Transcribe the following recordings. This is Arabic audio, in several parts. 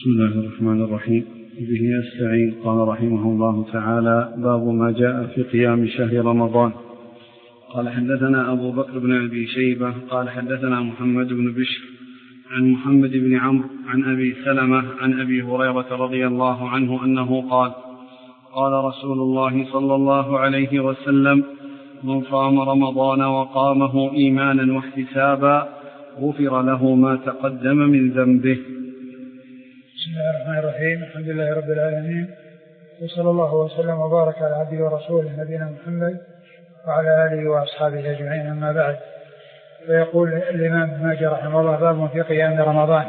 بسم الله الرحمن الرحيم. به أستعين. قال رحمه الله تعالى: باب ما جاء في قيام شهر رمضان. قال: حدثنا أبو بكر بن أبي شيبة قال حدثنا محمد بن بشر عن محمد بن عمرو عن أبي سلمة عن أبي هريرة رضي الله عنه أنه قال: قال رسول الله صلى الله عليه وسلم: من صام رمضان وقامه إيمانا واحتسابا غفر له ما تقدم من ذنبه. بسم الله الرحمن الرحيم. الحمد لله رب العالمين، وصلى الله وسلم وبارك على عبده ورسوله نبينا محمد وعلى آله وأصحابه أجمعين، أما بعد. فيقول الإمام ابن ماجه رحمه الله: باب في قيام رمضان.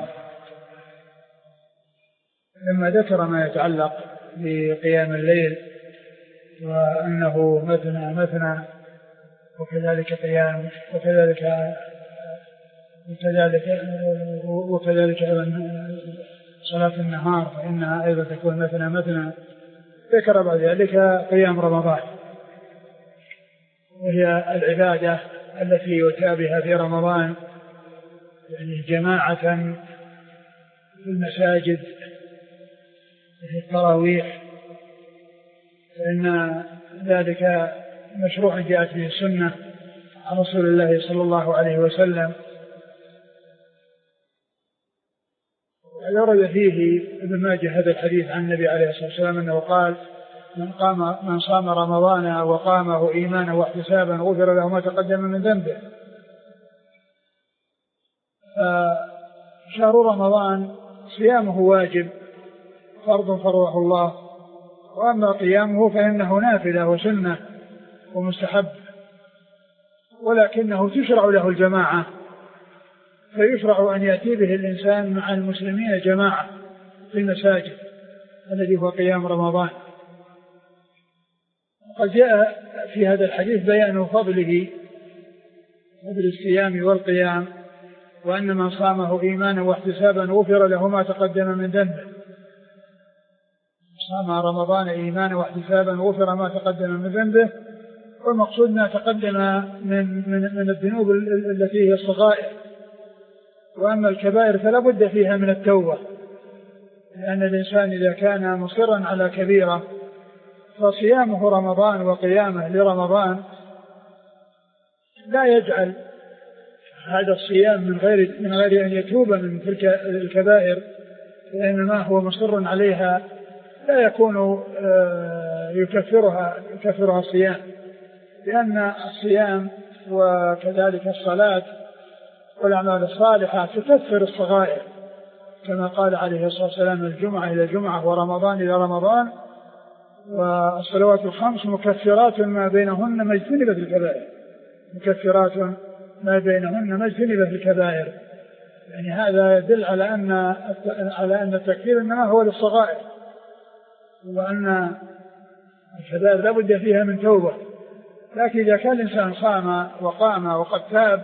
لما ذكر ما يتعلق بقيام الليل وأنه مثنى وكذلك قيام وكذلك صلاة النهار فإنها أيضا تكون مثنى، ذكر بعد ذلك قيام رمضان، وهي العبادة التي يؤتى بها في رمضان، يعني جماعة في المساجد في التراويح، فإن ذلك مشروع جاءت به السنة عن رسول الله صلى الله عليه وسلم. ورد فيه ابن ماجه هذا الحديث عن النبي عليه الصلاة والسلام أنه قال: من صام رمضان وقامه إيمانا واحتسابا غفر له ما تقدم من ذنبه. شهر رمضان صيامه واجب فرض فرضه الله، وأما قيامه فإنه نافلة وسنة ومستحب، ولكنه تشرع له الجماعة، فيشرع أن يأتي به الإنسان مع المسلمين جماعة في المساجد الذي هو قيام رمضان. قد جاء في هذا الحديث بيان فضل الصيام والقيام، وأن من صامه إيمانا واحتسابا غفر له ما تقدم من ذنبه. صام رمضان إيمانا واحتسابا غفر ما تقدم من ذنبه، والمقصود ما تقدم من الذنوب التي هي الصغائر، وأما الكبائر فلا بد فيها من التوبة، لأن الإنسان إذا كان مصرا على كبيرة فصيامه رمضان وقيامه لرمضان لا يجعل هذا الصيام من غير أن يتوب من تلك الكبائر، لأنما هو مصر عليها لا يكون يكفرها الصيام، لأن الصيام وكذلك الصلاة والأعمال الصالحة تكفر الصغائر، كما قال عليه الصلاة والسلام: الجمعة إلى الجمعة ورمضان إلى رمضان، والصلوات الخمس مكفرات ما بينهن ما اجتنبت الكبائر. مكفرات ما بينهن ما اجتنبت الكبائر، يعني هذا يدل على أن التكفير إنما هو للصغائر، وأن الكبائر لا بد فيها من توبة. لكن إذا كان الإنسان صام وقام وقد تاب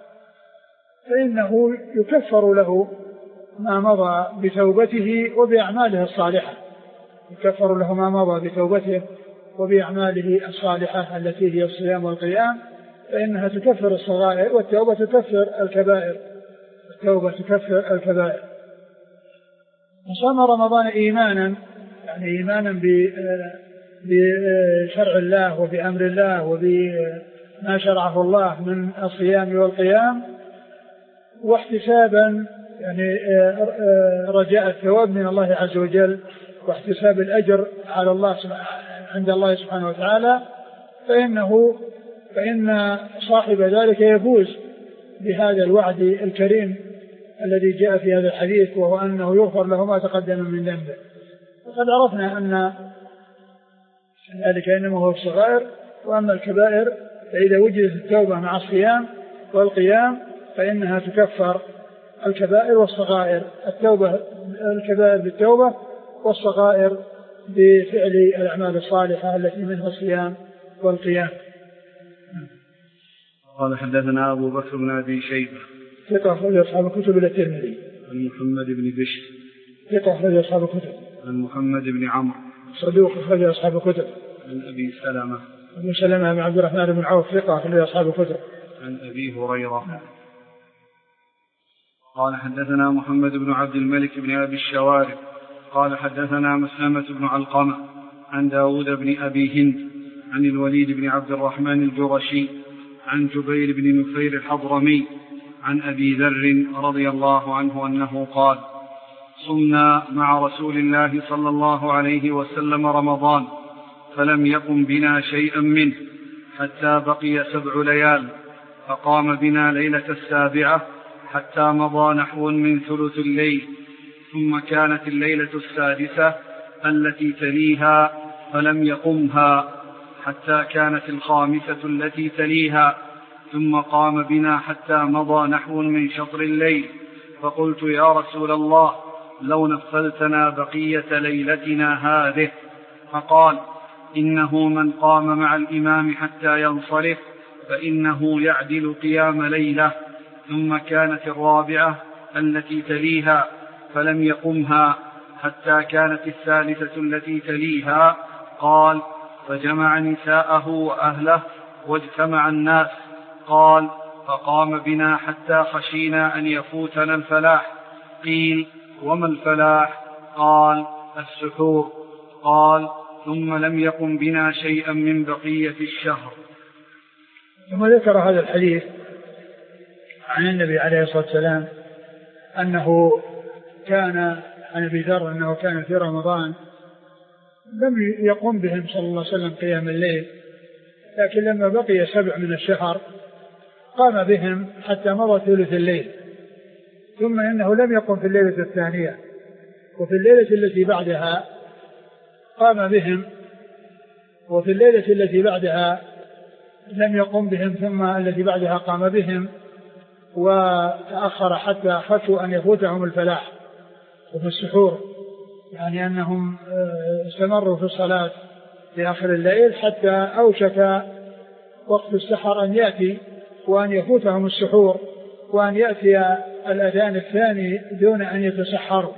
فإنه يكفر له ما مضى بتوبته وبأعماله الصالحة، يكفر له ما مضى بتوبته وبأعماله الصالحة التي هي الصيام والقيام، فإنها تكفر الصغائر، والتوبة تكفر الكبائر. التوبة تكفر الكبائر. صام رمضان إيمانا، يعني إيمانا بشرع الله وبأمر الله وبما شرعه الله من الصيام والقيام، واحتسابا يعني رجاء الثواب من الله عز وجل واحتساب الأجر على الله عند الله سبحانه وتعالى، فإن صاحب ذلك يفوز بهذا الوعد الكريم الذي جاء في هذا الحديث، وهو أنه يغفر له ما تقدم من ذنبه. وقد عرفنا أن ذلك إنما هو الصغائر، وأما الكبائر فإذا وجدت التوبة مع الصيام والقيام فإنها تكفر الكبائر والصغائر. الكبائر بالتوبة، والصغائر بفعل الأعمال الصالحة التي منها الصيام والقيام. قال: حدثنا أبو بكر بن أبي شيبة ثقة أخرج أصحاب الكتب إلا الترمذي. عن محمد بن بشر ثقة أخرج أصحاب الكتب. عن محمد بن عمرو صدوق أخرج أصحاب الكتب. عن أبي سلمة بن عبد الرحمن بن عوف ثقة أخرج أصحاب الكتب. عن أبي هريرة قال حدثنا محمد بن عبد الملك بن أبي الشوارب قال حدثنا مسلمة بن علقمة عن داود بن أبي هند عن الوليد بن عبد الرحمن الجرشي عن جبير بن نفير الحضرمي عن أبي ذر رضي الله عنه أنه قال: صمنا مع رسول الله صلى الله عليه وسلم رمضان فلم يقم بنا شيئا منه حتى بقي 7 ليال، فقام بنا ليلة 7 حتى مضى نحو من ثلث الليل، ثم كانت الليلة 6 التي تليها فلم يقمها حتى كانت 5 التي تليها، ثم قام بنا حتى مضى نحو من شطر الليل، فقلت: يا رسول الله، لو نفلتنا بقية ليلتنا هذه. فقال: إنه من قام مع الإمام حتى ينصرف فإنه يعدل قيام ليلة. ثم كانت 4 التي تليها فلم يقمها حتى كانت 3 التي تليها. قال: فجمع نساءه وأهله واجتمع الناس. قال: فقام بنا حتى خشينا أن يفوتنا الفلاح. قيل: وما الفلاح؟ قال: السحور. قال: ثم لم يقم بنا شيئا من بقية الشهر. ثم ذكر هذا الحديث عن النبي عليه الصلاة والسلام أنه كان عن أبي ذر أنه كان في رمضان لم يقم بهم صلى الله عليه وسلم قيام الليل، لكن لما بقي 7 من الشهر قام بهم حتى مضى ثلث الليل، ثم إنه لم يقم في الليلة الثانية، وفي الليلة التي بعدها قام بهم، وفي الليلة التي بعدها لم يقم بهم، ثم التي بعدها قام بهم، وتأخر حتى خشوا أن يفوتهم الفلاح. وفي السحور يعني أنهم استمروا في الصلاة في آخر الليل حتى أوشك وقت السحر أن يأتي وأن يفوتهم السحور وأن يأتي الأذان الثاني دون أن يتسحروا.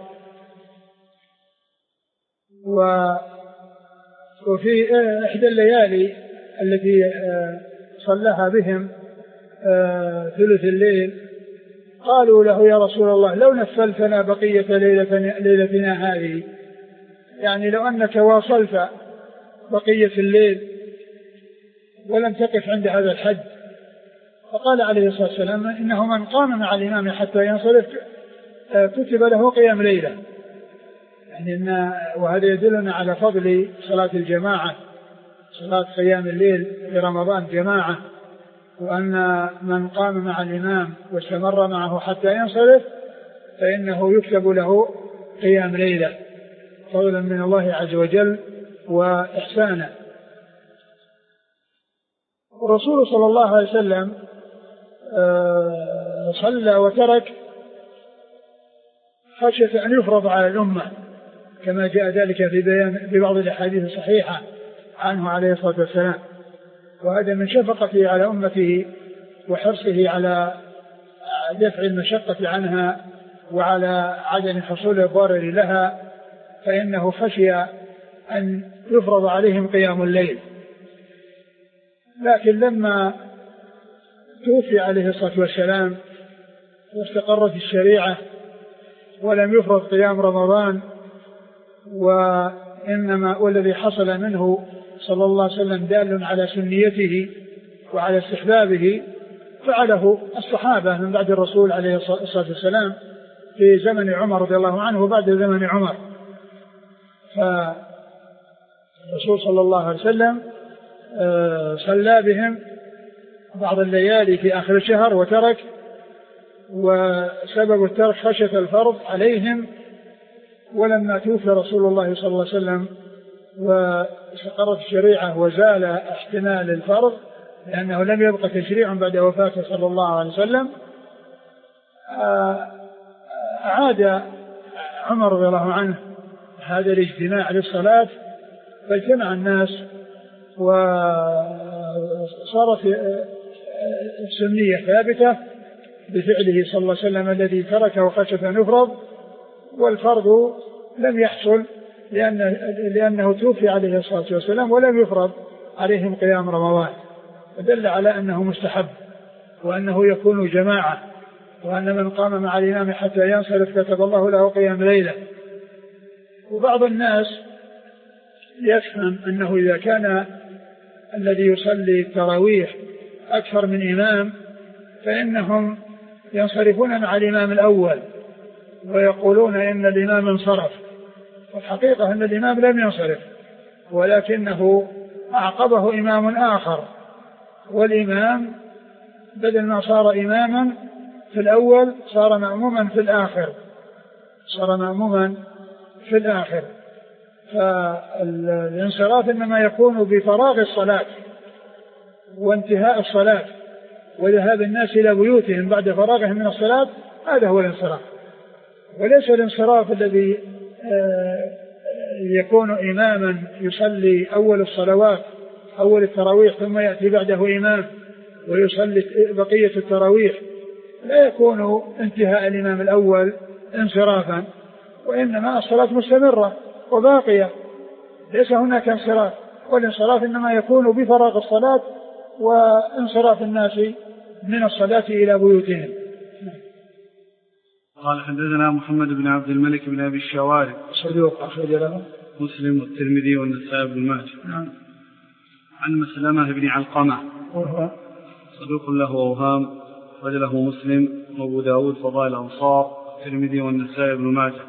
وفي إحدى الليالي التي صلىها بهم ثلث الليل قالوا له: يا رسول الله، لو نفلتنا بقية ليلتنا هذه، يعني لو أنك واصلت بقية الليل ولم تقف عند هذا الحد. فقال عليه الصلاة والسلام: إنه من قام مع الإمام حتى ينصرف كتب له قيام ليلة. يعني وهذا يدلنا على فضل صلاة الجماعة، صلاة قيام الليل في رمضان جماعة، وأن من قام مع الإمام واستمر معه حتى ينصرف فإنه يكتب له قيام ليلة فضلا من الله عز وجل وإحسانا. الرسول صلى الله عليه وسلم صلى وترك خشية أن يفرض على الأمة، كما جاء ذلك في بعض الأحاديث الصحيحة عنه عليه الصلاة والسلام، وهذا من شفقته على أمته وحرصه على دفع المشقة عنها وعلى عدم حصول الضرر لها، فإنه خشي أن يفرض عليهم قيام الليل. لكن لما توفي عليه الصلاة والسلام واستقرت الشريعة ولم يفرض قيام رمضان، وإنما والذي حصل منه صلى الله عليه وسلم دال على سنيته وعلى استحبابه، فعله الصحابة من بعد الرسول عليه الصلاة والسلام في زمن عمر رضي الله عنه وبعد زمن عمر. فالرسول صلى الله عليه وسلم صلى بهم بعض الليالي في آخر الشهر وترك، وسبب الترك خشية الفرض عليهم. ولما توفي رسول الله صلى الله عليه وسلم واستقرت الشريعة وزال احتمال الفرض لأنه لم يبقى تشريع بعد وفاته صلى الله عليه وسلم، عاد عمر رضي الله عنه هذا الاجتماع للصلاة، فاجتمع الناس وصارت السنية ثابتة بفعله صلى الله عليه وسلم الذي تركه خشية أن يفرض، والفرض لم يحصل لأنه توفي عليه الصلاة والسلام ولم يفرض عليهم قيام رمضان، فدل على أنه مستحب وأنه يكون جماعة وأن من قام مع الإمام حتى ينصرف كتب الله له قيام ليلة. وبعض الناس يفهم أنه إذا كان الذي يصلي التراويح أكثر من إمام فإنهم ينصرفون مع الإمام الأول ويقولون إن الإمام انصرف، والحقيقة أن الإمام لم ينصرف ولكنه أعقبه إمام آخر، والإمام بدل ما صار إماما في الأول صار مأموما في الآخر. فالانصراف إنما يكون بفراغ الصلاة وانتهاء الصلاة وذهاب الناس إلى بيوتهم بعد فراغهم من الصلاة، هذا هو الانصراف، وليس الانصراف الذي يكون إماما يصلي أول الصلوات أول التراويح ثم يأتي بعده إمام ويصلي بقية التراويح، لا يكون انتهاء الإمام الأول انصرافا، وإنما الصلاة مستمرة وباقية، ليس هناك انصراف، والانصراف إنما يكون بفراغ الصلاة وانصراف الناس من الصلاة إلى بيوتهم. قال حدثنا محمد بن عبد الملك بن أبي الشوارب صدوق أخرج له مسلم والترمذي والنسائي بن ماجه. عن مسلمة بن علقمة وهو صدوق له أوهام رجله مسلم وأبو داود فضائل الأنصار الترمذي والنسائي بن ماجه.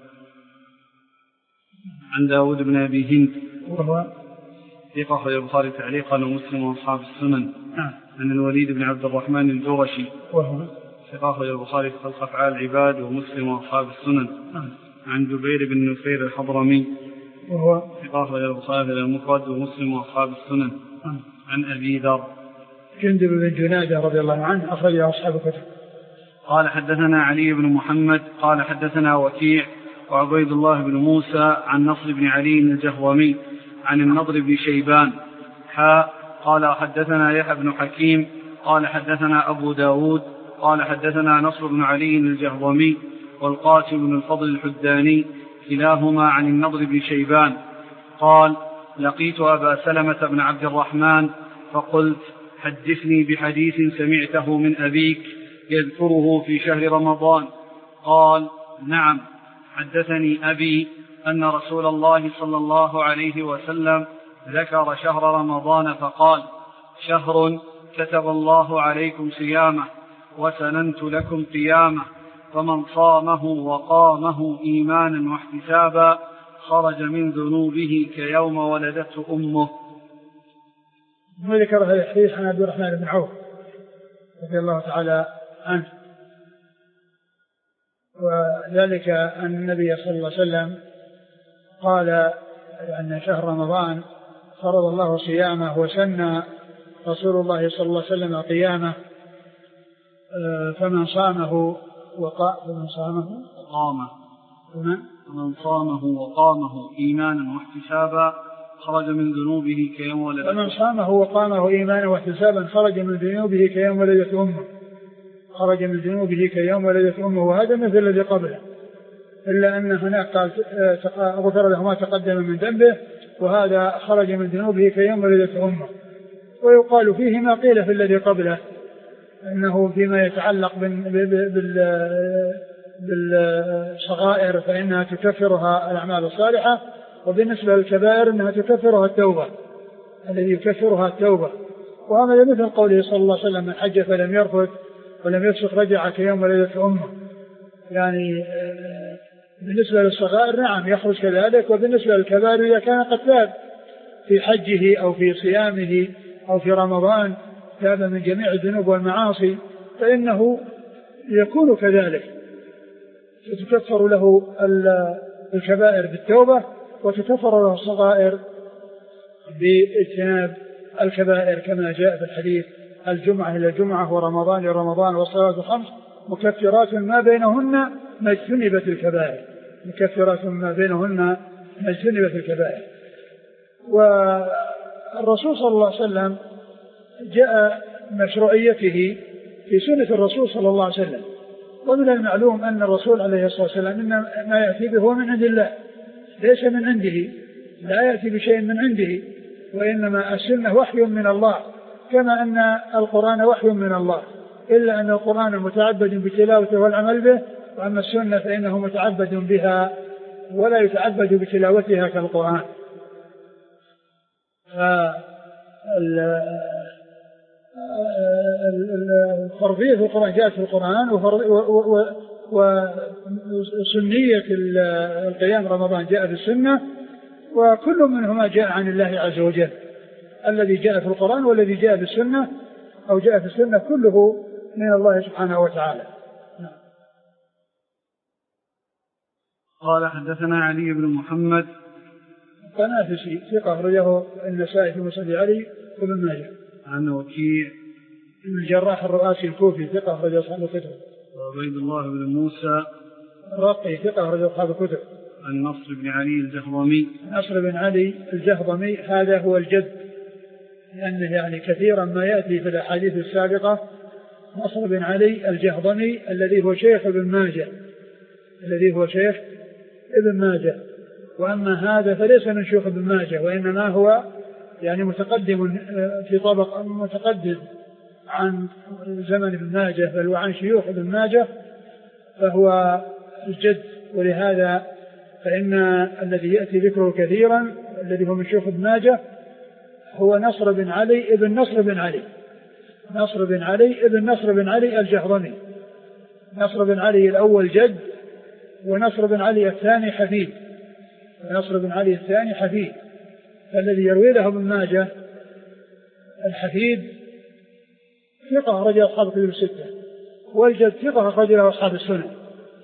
عن داود بن أبي هند وهو ثقة أخرج البخاري تعليقا ومسلم وأصحاب السنن. عن الوليد بن عبد الرحمن الجرشي وهو ثقة أخرج البخاري في خلق أفعال العباد ومسلم وأصحاب السنن. عن جبير بن نفير الحضرمي وهو ثقة أخرج البخاري في المفرد ومسلم وأصحاب السنن. عن أبي ذر جندب بن جنادة رضي الله عنه أخرج أصحاب الكتب. قال حدثنا علي بن محمد قال حدثنا وكيع وعبيد الله بن موسى عن نصر بن علي الجهضمي عن النضر بن شيبان قال حدثنا يحيى بن حكيم قال حدثنا أبو داود قال حدثنا نصر بن علي الجهضمي والقاسم بن الفضل الحداني كلاهما عن النضر بن شيبان قال لقيت أبا سلمة بن عبد الرحمن فقلت حدثني بحديث سمعته من أبيك يذكره في شهر رمضان. قال نعم حدثني أبي أن رسول الله صلى الله عليه وسلم ذكر شهر رمضان فقال شهر كتب الله عليكم صيامه وسننت لكم قيامه فمن صامه وقامه إيمانا واحتسابا خرج من ذنوبه كيوم ولدته أمه. ذكر هذا الحديث عن عبد الرحمن بن عوف رضي الله تعالى عنه، وذلك أن النبي صلى الله عليه وسلم قال أن شهر رمضان فرض الله صيامه وسن رسول الله صلى الله عليه وسلم قيامه فمن صامه وقامه إيمانا واحتسابا خرج من ذنوبه كيوم ولدته. فمن صامه وقامه إيمانا واحتسابا خرج من ذنوبه كيوم ولدته أمه. خرج من ذنوبه كيوم ولدته أمه، وهذا مثل الذي قبله، إلا أن هناك قال غفر له ما تقدم من ذنبه، وهذا خرج من ذنوبه كيوم ولدته أمه. ويقال فيه ما قيل في الذي قبله، أنه فيما يتعلق بالصغائر فإنها تكفرها الأعمال الصالحة، وبالنسبة للكبائر أنها تكفرها التوبة، الذي يكفرها التوبة. وهذا مثل قوله صلى الله عليه وسلم من حج فلم يرفث ولم يفسق رجع كيوم ولدته أمه. يعني بالنسبة للصغائر نعم يخرج كذلك، وبالنسبة للكبائر إذا كان قد تاب في حجه أو في صيامه أو في رمضان تاب من جميع الذنوب والمعاصي فإنه يكون كذلك، فتكفر له الكبائر بالتوبة وتكفر له الصغائر باجتناب الكبائر، كما جاء في الحديث الجمعة إلى الجمعة ورمضان إلى رمضان والصلاة الخمس مكفرات ما بينهن ما اجتنبت الكبائر، مكفرات ما بينهن ما اجتنبت الكبائر. والرسول صلى الله عليه وسلم جاء مشروعيته في سنة الرسول صلى الله عليه وسلم، ومن المعلوم أن الرسول عليه الصلاة والسلام إن ما يأتي به هو من عند الله ليس من عنده، لا يأتي بشيء من عنده، وإنما السنة وحي من الله، كما أن القرآن وحي من الله، إلا أن القرآن متعبد بتلاوته والعمل به، وأما السنة فإنه متعبد بها ولا يتعبد بتلاوتها كالقرآن. فرضية القرآن جاءت في القرآن، وسنية القيام رمضان جاء في السنة، وكل منهما جاء عن الله عز وجل. الذي جاء في القرآن والذي جاء في السنة أو جاء في السنة كله من الله سبحانه وتعالى. قال حدثنا علي بن محمد القنافسي ثقة أخرجه النسائي في مسند علي وابن ماجه. عن وكيع بن الجراح الرؤاسي الكوفي ثقة أخرج أصحاب الكتب. وعبيد الله بن موسى الرقي ثقة أخرج أصحاب الكتب. عن نصر بن علي الجهضمي. نصر بن علي الجهضمي هذا هو الجد، لأنه يعني كثيرا ما يأتي في الأحاديث السابقة نصر بن علي الجهضمي الذي هو شيخ ابن ماجه، وأما هذا فليس من شيوخ ابن ماجه، وإنما هو يعني متقدم في طبق متقدم عن زمن ابن ماجه، بل وعن شيوخ ابن ماجه، فهو الجد. ولهذا فإن الذي يأتي ذكره كثيرا الذي هو من شيوخ ابن ماجه هو نصر بن علي ابن نصر بن علي، نصر بن علي ابن نصر بن علي الجهضمي. نصر بن علي الأول جد، ونصر بن علي الثاني حفيد. فالذي يروي له ابن ماجه الحفيد ثقة أخرج أصحاب الكتب الستة، والجد ثقة أخرج له أصحاب السنن،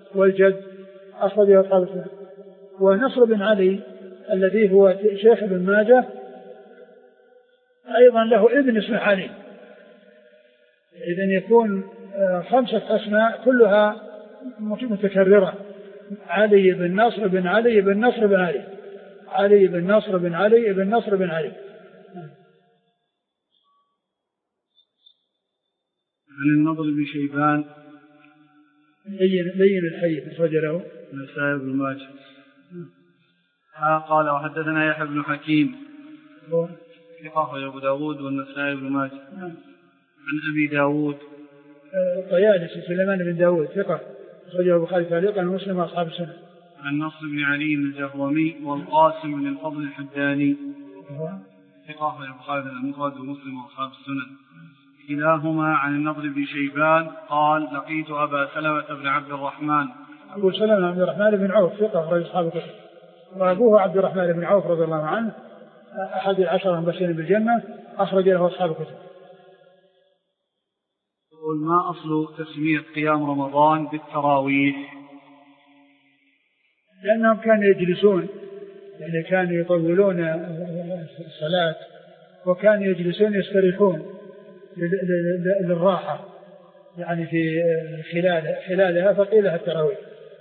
ونصر بن علي الذي هو شيخ ابن ماجه أيضا له ابن اسمه علي. إذن يكون 5 أسماء كلها متكررة: علي بن نصر بن علي بن نصر بن علي، علي بن نصر بن علي بن نصر بن علي. عن النضر بن شيبان لين الحي أخرج له النسائي بن ماجه. قال وحدثنا يحيى بن حكيم ثقة أبو داود والنسائي بن ماجه. عن أبي داود الطيالسي سليمان بن داود ثقة أخرجه البخاري تعليقا ومسلم وأصحاب السنن. عن نصر بن علي الجهضمي والقاسم بن الفضل الحداني ثقة أخرجه البخاري المفرد ومسلم وأصحاب السنن. كلاهما عن النضر بن شيبان قال لقيت أبا سلمة بن عبد الرحمن. أبو سلمة عبد الرحمن بن عوف ثقة أخرج أصحاب الكتب، وأبوه عبد الرحمن بن عوف رضي الله عنه أحد 10 المبشرين بالجنة أخرج له أصحاب الكتب. يقول ما أصل تسمية قيام رمضان بالتراويح؟ لأنهم كانوا يجلسون، يعني كانوا يطولون الصلاة، وكانوا يجلسون يستريحون للراحة يعني في خلالها، فقيلها التراويح.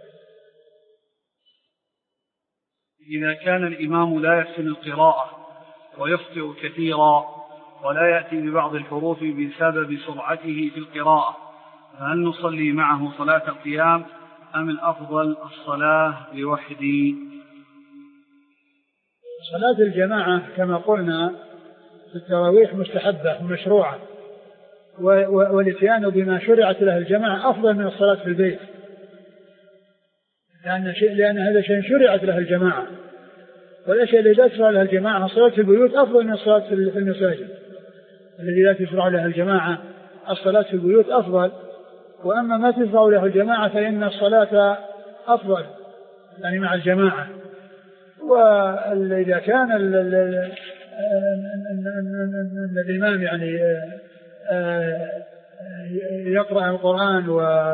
إذا كان الإمام لا يحسن القراءة ويخطئ كثيرا ولا يأتي ببعض الحروف بسبب سرعته في القراءة، فهل نصلي معه صلاة القيام أم الأفضل الصلاة لوحدي؟ صلاة الجماعة كما قلنا في التراويح مستحبة ومشروعة، والاتيان بما شرعت له الجماعة أفضل من الصلاة في البيت، لأن هذا شيء شرعت له الجماعة، والأشياء التي لا تشرع لها الجماعة الصلاة في البيوت أفضل من الصلاة في المساجد. الذي لا تشرع لها الجماعة الصلاة في البيوت أفضل، وأما ما تشرع له الجماعة فإن الصلاة أفضل يعني مع الجماعة. وإذا كان الإمام يعني يقرأ القرآن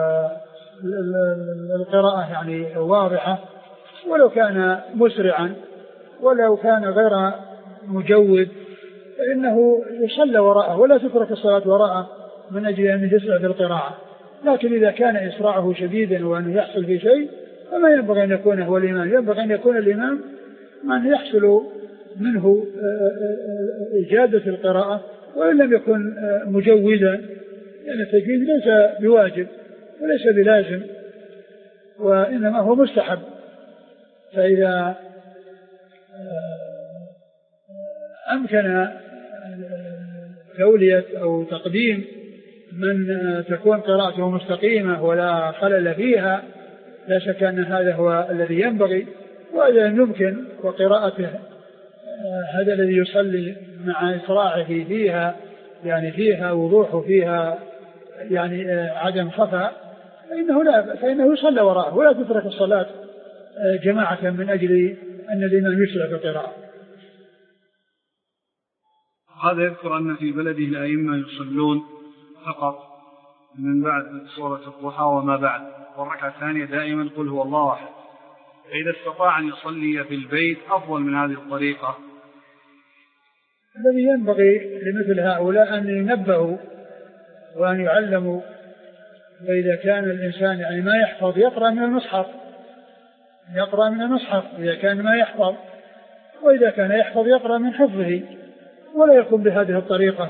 والقراءة يعني واضحة، ولو كان مسرعا ولو كان غير مجود فإنه يصلى وراءه ولا تترك الصلاة وراءه من أجل أن يسرع في القراءة. لكن إذا كان إسراعه شديدا وأنه يحصل في شيء فما ينبغي أن يكون هو الإمام، ينبغي أن يكون الإمام من يحصل منه إجادة القراءة وإن لم يكن مجودا، لأن التجويد ليس بواجب وليس بلازم وإنما هو مستحب. فإذا أمكن تولية أو تقديم من تكون قراءته مستقيمة ولا خلل فيها لا شك أن هذا هو الذي ينبغي. وإذا يمكن وقراءته هذا الذي يصلي مع إسراعه فيها يعني فيها وضوح فيها يعني عدم خفاء فإنه يصلى وراءه ولا تترك الصلاة جماعة من أجل أن الإمام يسرع في القراءة. هذا يذكر أن في بلده الأئمة يصلون فقط من بعد سورة الضحى وما بعد، والركعة الثانية دائما قل هو الله أحد. فإذا استطاع أن يصلي في البيت أفضل من هذه الطريقة. الذي ينبغي لمثل هؤلاء أن ينبهوا وأن يعلموا. وإذا كان الإنسان يعني ما يحفظ يقرأ من المصحف إذا كان ما يحفظ، وإذا كان يحفظ يقرأ من حفظه، ولا يكون بهذه الطريقة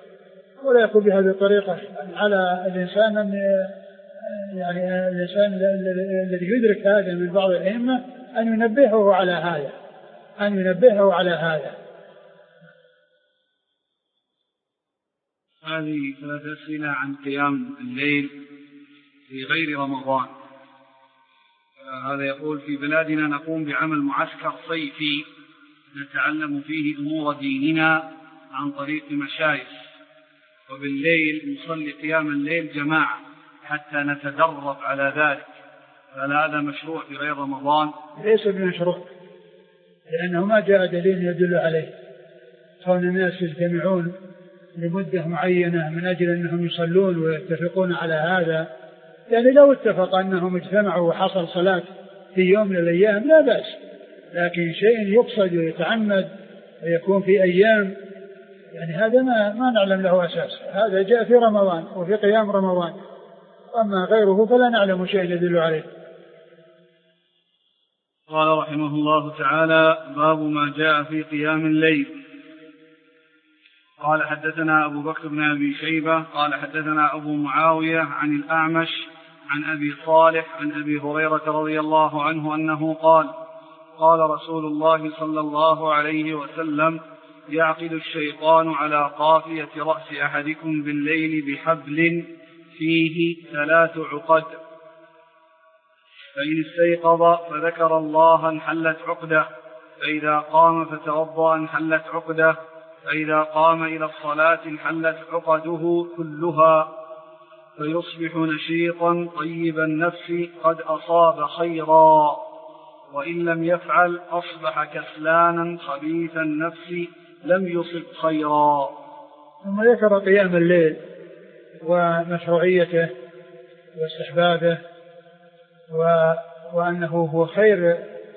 على الإنسان أن يعني الإنسان الذي يدرك هذا من بعض الأئمة أن ينبهه على هذا. هذه 3 أسئلة عن قيام الليل في غير رمضان. هذا يقول: في بلادنا نقوم بعمل معسكر صيفي نتعلم فيه أمور ديننا عن طريق مشايخ، وبالليل نصلي قيام الليل جماعة حتى نتدرب على ذلك، فهل هذا مشروع في غير رمضان؟ ليس بمشروع، لأنه ما جاء دليل يدل عليه. كون الناس يجتمعون لمدة معينة من أجل أنهم يصلون ويتفقون على هذا، يعني لو اتفق أنهم اجتمعوا وحصل صلاة في يوم من الأيام لا بأس، لكن شيء يقصد ويتعمد ويكون في أيام، يعني هذا ما نعلم له أساس. هذا جاء في رمضان وفي قيام رمضان، أما غيره فلا نعلم شيء يدل عليه. قال رحمه الله تعالى: باب ما جاء في قيام الليل. قال: حدثنا أبو بكر بن أبي شيبة قال حدثنا أبو معاوية عن الأعمش عن أبي صالح عن أبي هريرة رضي الله عنه أنه قال: قال رسول الله صلى الله عليه وسلم: يعقد الشيطان على قافية رأس أحدكم بالليل بحبل فيه 3 عقد، فإن استيقظ فذكر الله انحلت عقدة، فإذا قام فتوضأ انحلت عقدة، فإذا قام إلى الصلاة انحلت عقده كلها، فيصبح نشيطا طيب النفس قد أصاب خيرا، وإن لم يفعل أصبح كسلانا خبيث النفس لم يصب خيرا. ثم ذكر قيام الليل ومشروعيته واستحبابه وأنه هو خير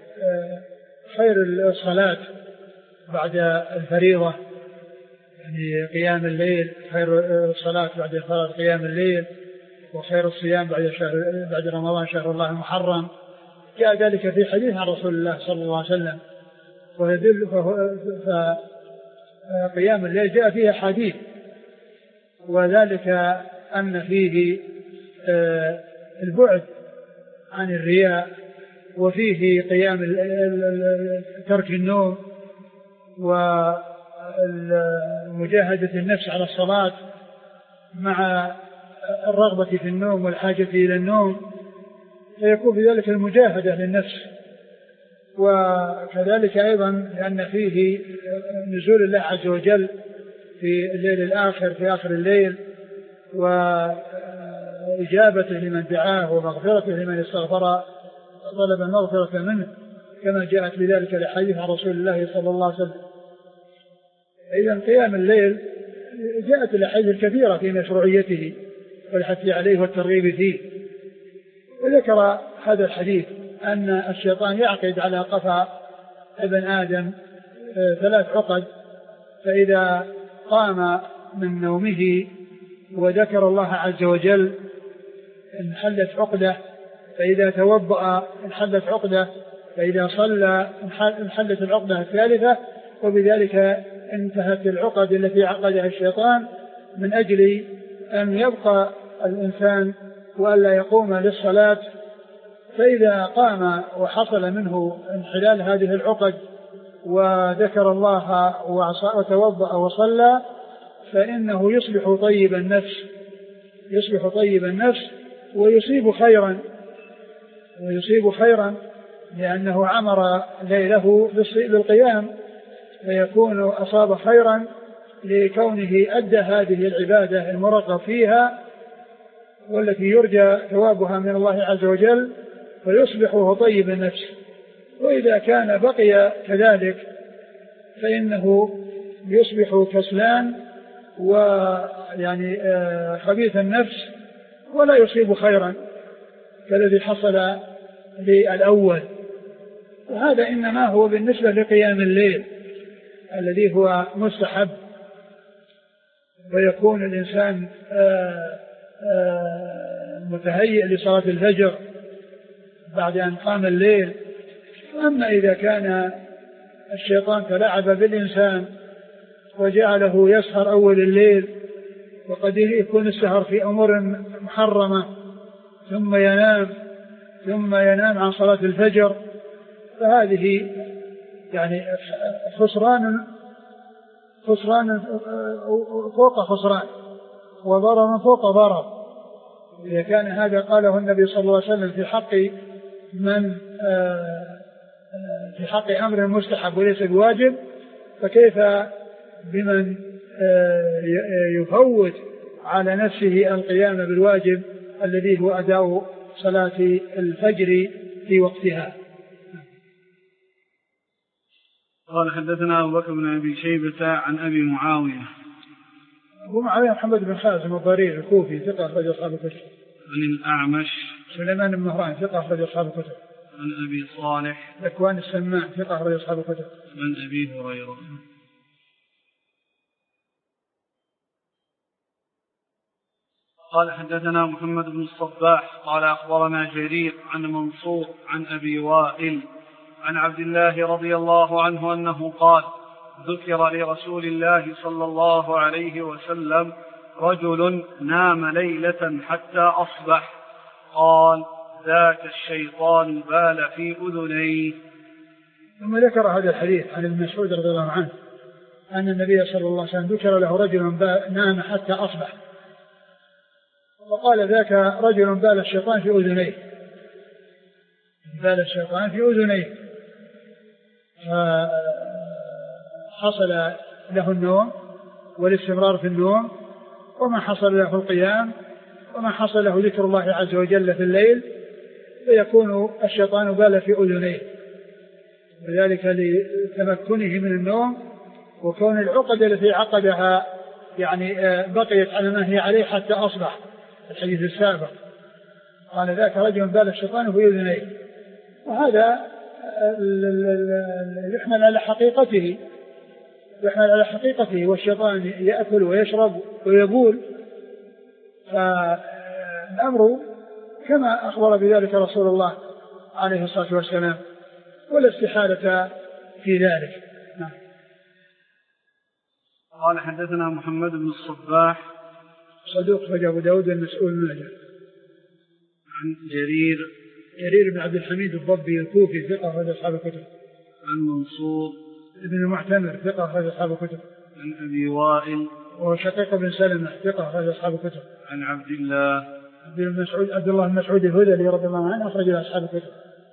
الصلاة بعد الفريضة، يعني قيام الليل خير الصلاة بعد فرض قيام الليل، وخير الصيام بعد رمضان شهر الله المحرم. جاء ذلك في حديث عن رسول الله صلى الله عليه وسلم، ويدل قيام الليل جاء فيه حديث، وذلك أن فيه البعد عن الرياء، وفيه قيام ترك النوم ومجاهدة النفس على الصلاة مع الرغبة في النوم والحاجة إلى النوم، فيكون في ذلك المجاهدة للنفس. وكذلك أيضا لأن فيه نزول الله عز وجل في الليل الآخر في آخر الليل، وإجابته لمن دعاه ومغفرته لمن استغفر طلب المغفرة منه، كما جاءت بذلك الحديث عن رسول الله صلى الله عليه وسلم. إذن قيام الليل جاءت الأحاديث الكثيرة في مشروعيته والحث عليه والترغيب فيه. وذكر هذا الحديث أن الشيطان يعقد على قفا ابن آدم 3 عقد، فإذا قام من نومه وذكر الله عز وجل انحلت عقدة، فإذا توضأ انحلت عقدة، فإذا صلى انحلت العقدة الثالثة، وبذلك انتهت العقد التي عقدها الشيطان من أجل أن يبقى الإنسان وألا يقوم للصلاة. فإذا قام وحصل منه انحلال هذه العقد وذكر الله وتوضأ وصلى، فإنه يصبح طيب النفس يصبح طيب النفس ويصيب خيرا لأنه عمر ليله بالقيام، فيكون أصاب خيرا لكونه أدى هذه العبادة المرغب فيها والتي يرجى ثوابها من الله عز وجل، فيصبح وهو طيب النفس. وإذا كان بقي كذلك فإنه يصبح كسلان ويعني خبيث النفس ولا يصيب خيرا كالذي حصل للأول. وهذا إنما هو بالنسبة لقيام الليل الذي هو مستحب، ويكون الإنسان متهيئ لصلاة الفجر بعد أن قام الليل. أما إذا كان الشيطان تلاعب بالإنسان وجعله يسهر أول الليل، وقد يكون السهر في أمور محرمة ثم ينام عن صلاة الفجر، فهذه يعني خسران فوق خسران وضرر فوق ضرر. إذا كان هذا قاله النبي صلى الله عليه وسلم في حق أمر مستحب وليس بواجب، فكيف بمن يفوت على نفسه القيام بالواجب الذي هو أداء صلاة الفجر في وقتها. قال حدثنا أبو بكر بن أبي شيبة عن أبي معاوية. أبو معاوية محمد بن خازم الضرير الكوفي ثقة أخرج أصحاب الكتب. عن الأعمش سليمان بن مهران ثقة أخرج أصحاب الكتب. عن أبي صالح ذكوان السمان ثقة أخرج أصحاب الكتب. عن أبي هريرة. قال حدثنا محمد بن الصباح قال أخبرنا جرير عن منصور عن أبي وائل عن عبد الله رضي الله عنه أنه قال: ذكر لرسول الله صلى الله عليه وسلم رجل نام ليلة حتى أصبح، قال: ذاك الشيطان بال في أذنيه. ثم ذكر هذا الحديث عن ابن مسعود رضي الله عنه أن النبي صلى الله عليه وسلم ذكر له رجل نام حتى أصبح، وقال: ذاك رجل بال الشيطان في أذنيه. بال الشيطان في أذنيه، حصل له النوم والاستمرار في النوم، وما حصل له القيام، وما حصل له ذكر الله عز وجل في الليل، فيكون الشيطان بال في أذنيه، وذلك لتمكنه من النوم وكون العقد التي عقدها يعني بقيت على ما هي عليه حتى أصبح. الحديث السابق قال: ذاك رجل بال الشيطان في أذنيه، وهذا يحمل على حقيقته، والشيطان يأكل ويشرب ويبول، فالأمر كما أخبر بذلك رسول الله عليه الصلاة والسلام، ولا استحالة في ذلك. قال حدثنا محمد بن الصباح صدوق أخرج أبو داود المسؤول ماجه. عن جرير بن عبد الحميد الضبي الكوفي ثقة أخرج أصحاب الكتب. عن منصور ابن المعتمر ثقة أخرج أصحاب الكتب. عن أبي وائل وشقيق بن سلمة ثقة أخرج أصحاب الكتب. عن عبد الله بن مسعود الهذلي رضي الله عنه أخرج أصحاب الكتب.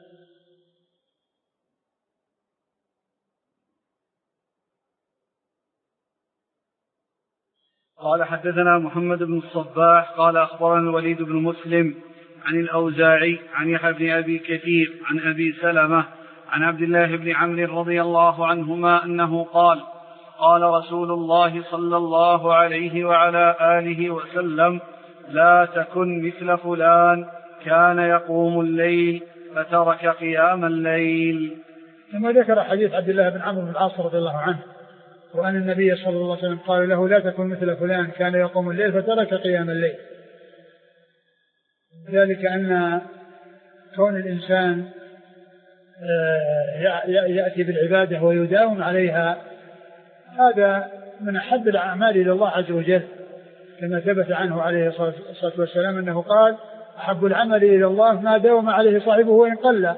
قال حدثنا محمد بن الصباح قال أخبرنا الوليد بن مسلم عن الأوزاعي عن يحيى بن أبي كثير عن أبي سلمة عن عبد الله بن عمرو رضي الله عنهما أنه قال: قال رسول الله صلى الله عليه وعلى آله وسلم: لا تكن مثل فلان كان يقوم الليل فترك قيام الليل. ثم ذكر حديث عبد الله بن عمرو بن العاص رضي الله عنه، وأن النبي صلى الله عليه وسلم قال له: لا تكن مثل فلان كان يقوم الليل فترك قيام الليل. ذلك أن كون الإنسان يأتي بالعبادة ويداوم عليها هذا من أحب الأعمال إلى الله عز وجل، كما ثبت عنه عليه الصلاة والسلام أنه قال: أحب العمل إلى الله ما داوم عليه صاحبه وإن قل.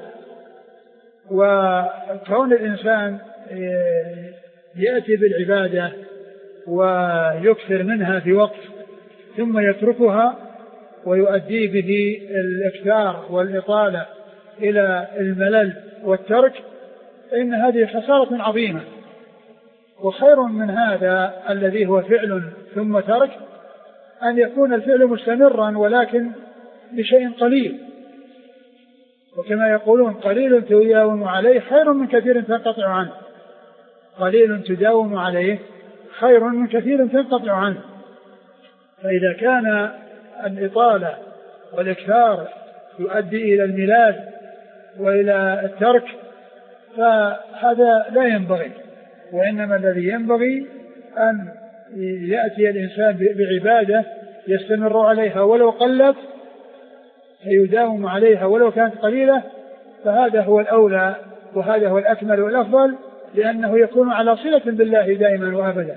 وكون الإنسان يأتي بالعبادة ويكثر منها في وقت ثم يتركها، ويؤدي به الإكثار والإطالة إلى الملل والترك، فإن هذه خسارة عظيمة. وخير من هذا الذي هو فعل ثم ترك أن يكون الفعل مستمرا ولكن بشيء قليل، وكما يقولون قليل تداوم عليه خير من كثير تنقطع عنه. قليل تداوم عليه خير من كثير تنقطع عنه. فإذا كان الإطالة والإكثار يؤدي إلى الملال وإلى الترك فهذا لا ينبغي، وإنما الذي ينبغي أن يأتي الإنسان بعبادة يستمر عليها ولو قلت، فيداوم عليها ولو كانت قليلة، فهذا هو الأولى وهذا هو الأكمل والأفضل، لأنه يكون على صلة بالله دائما وأبدا،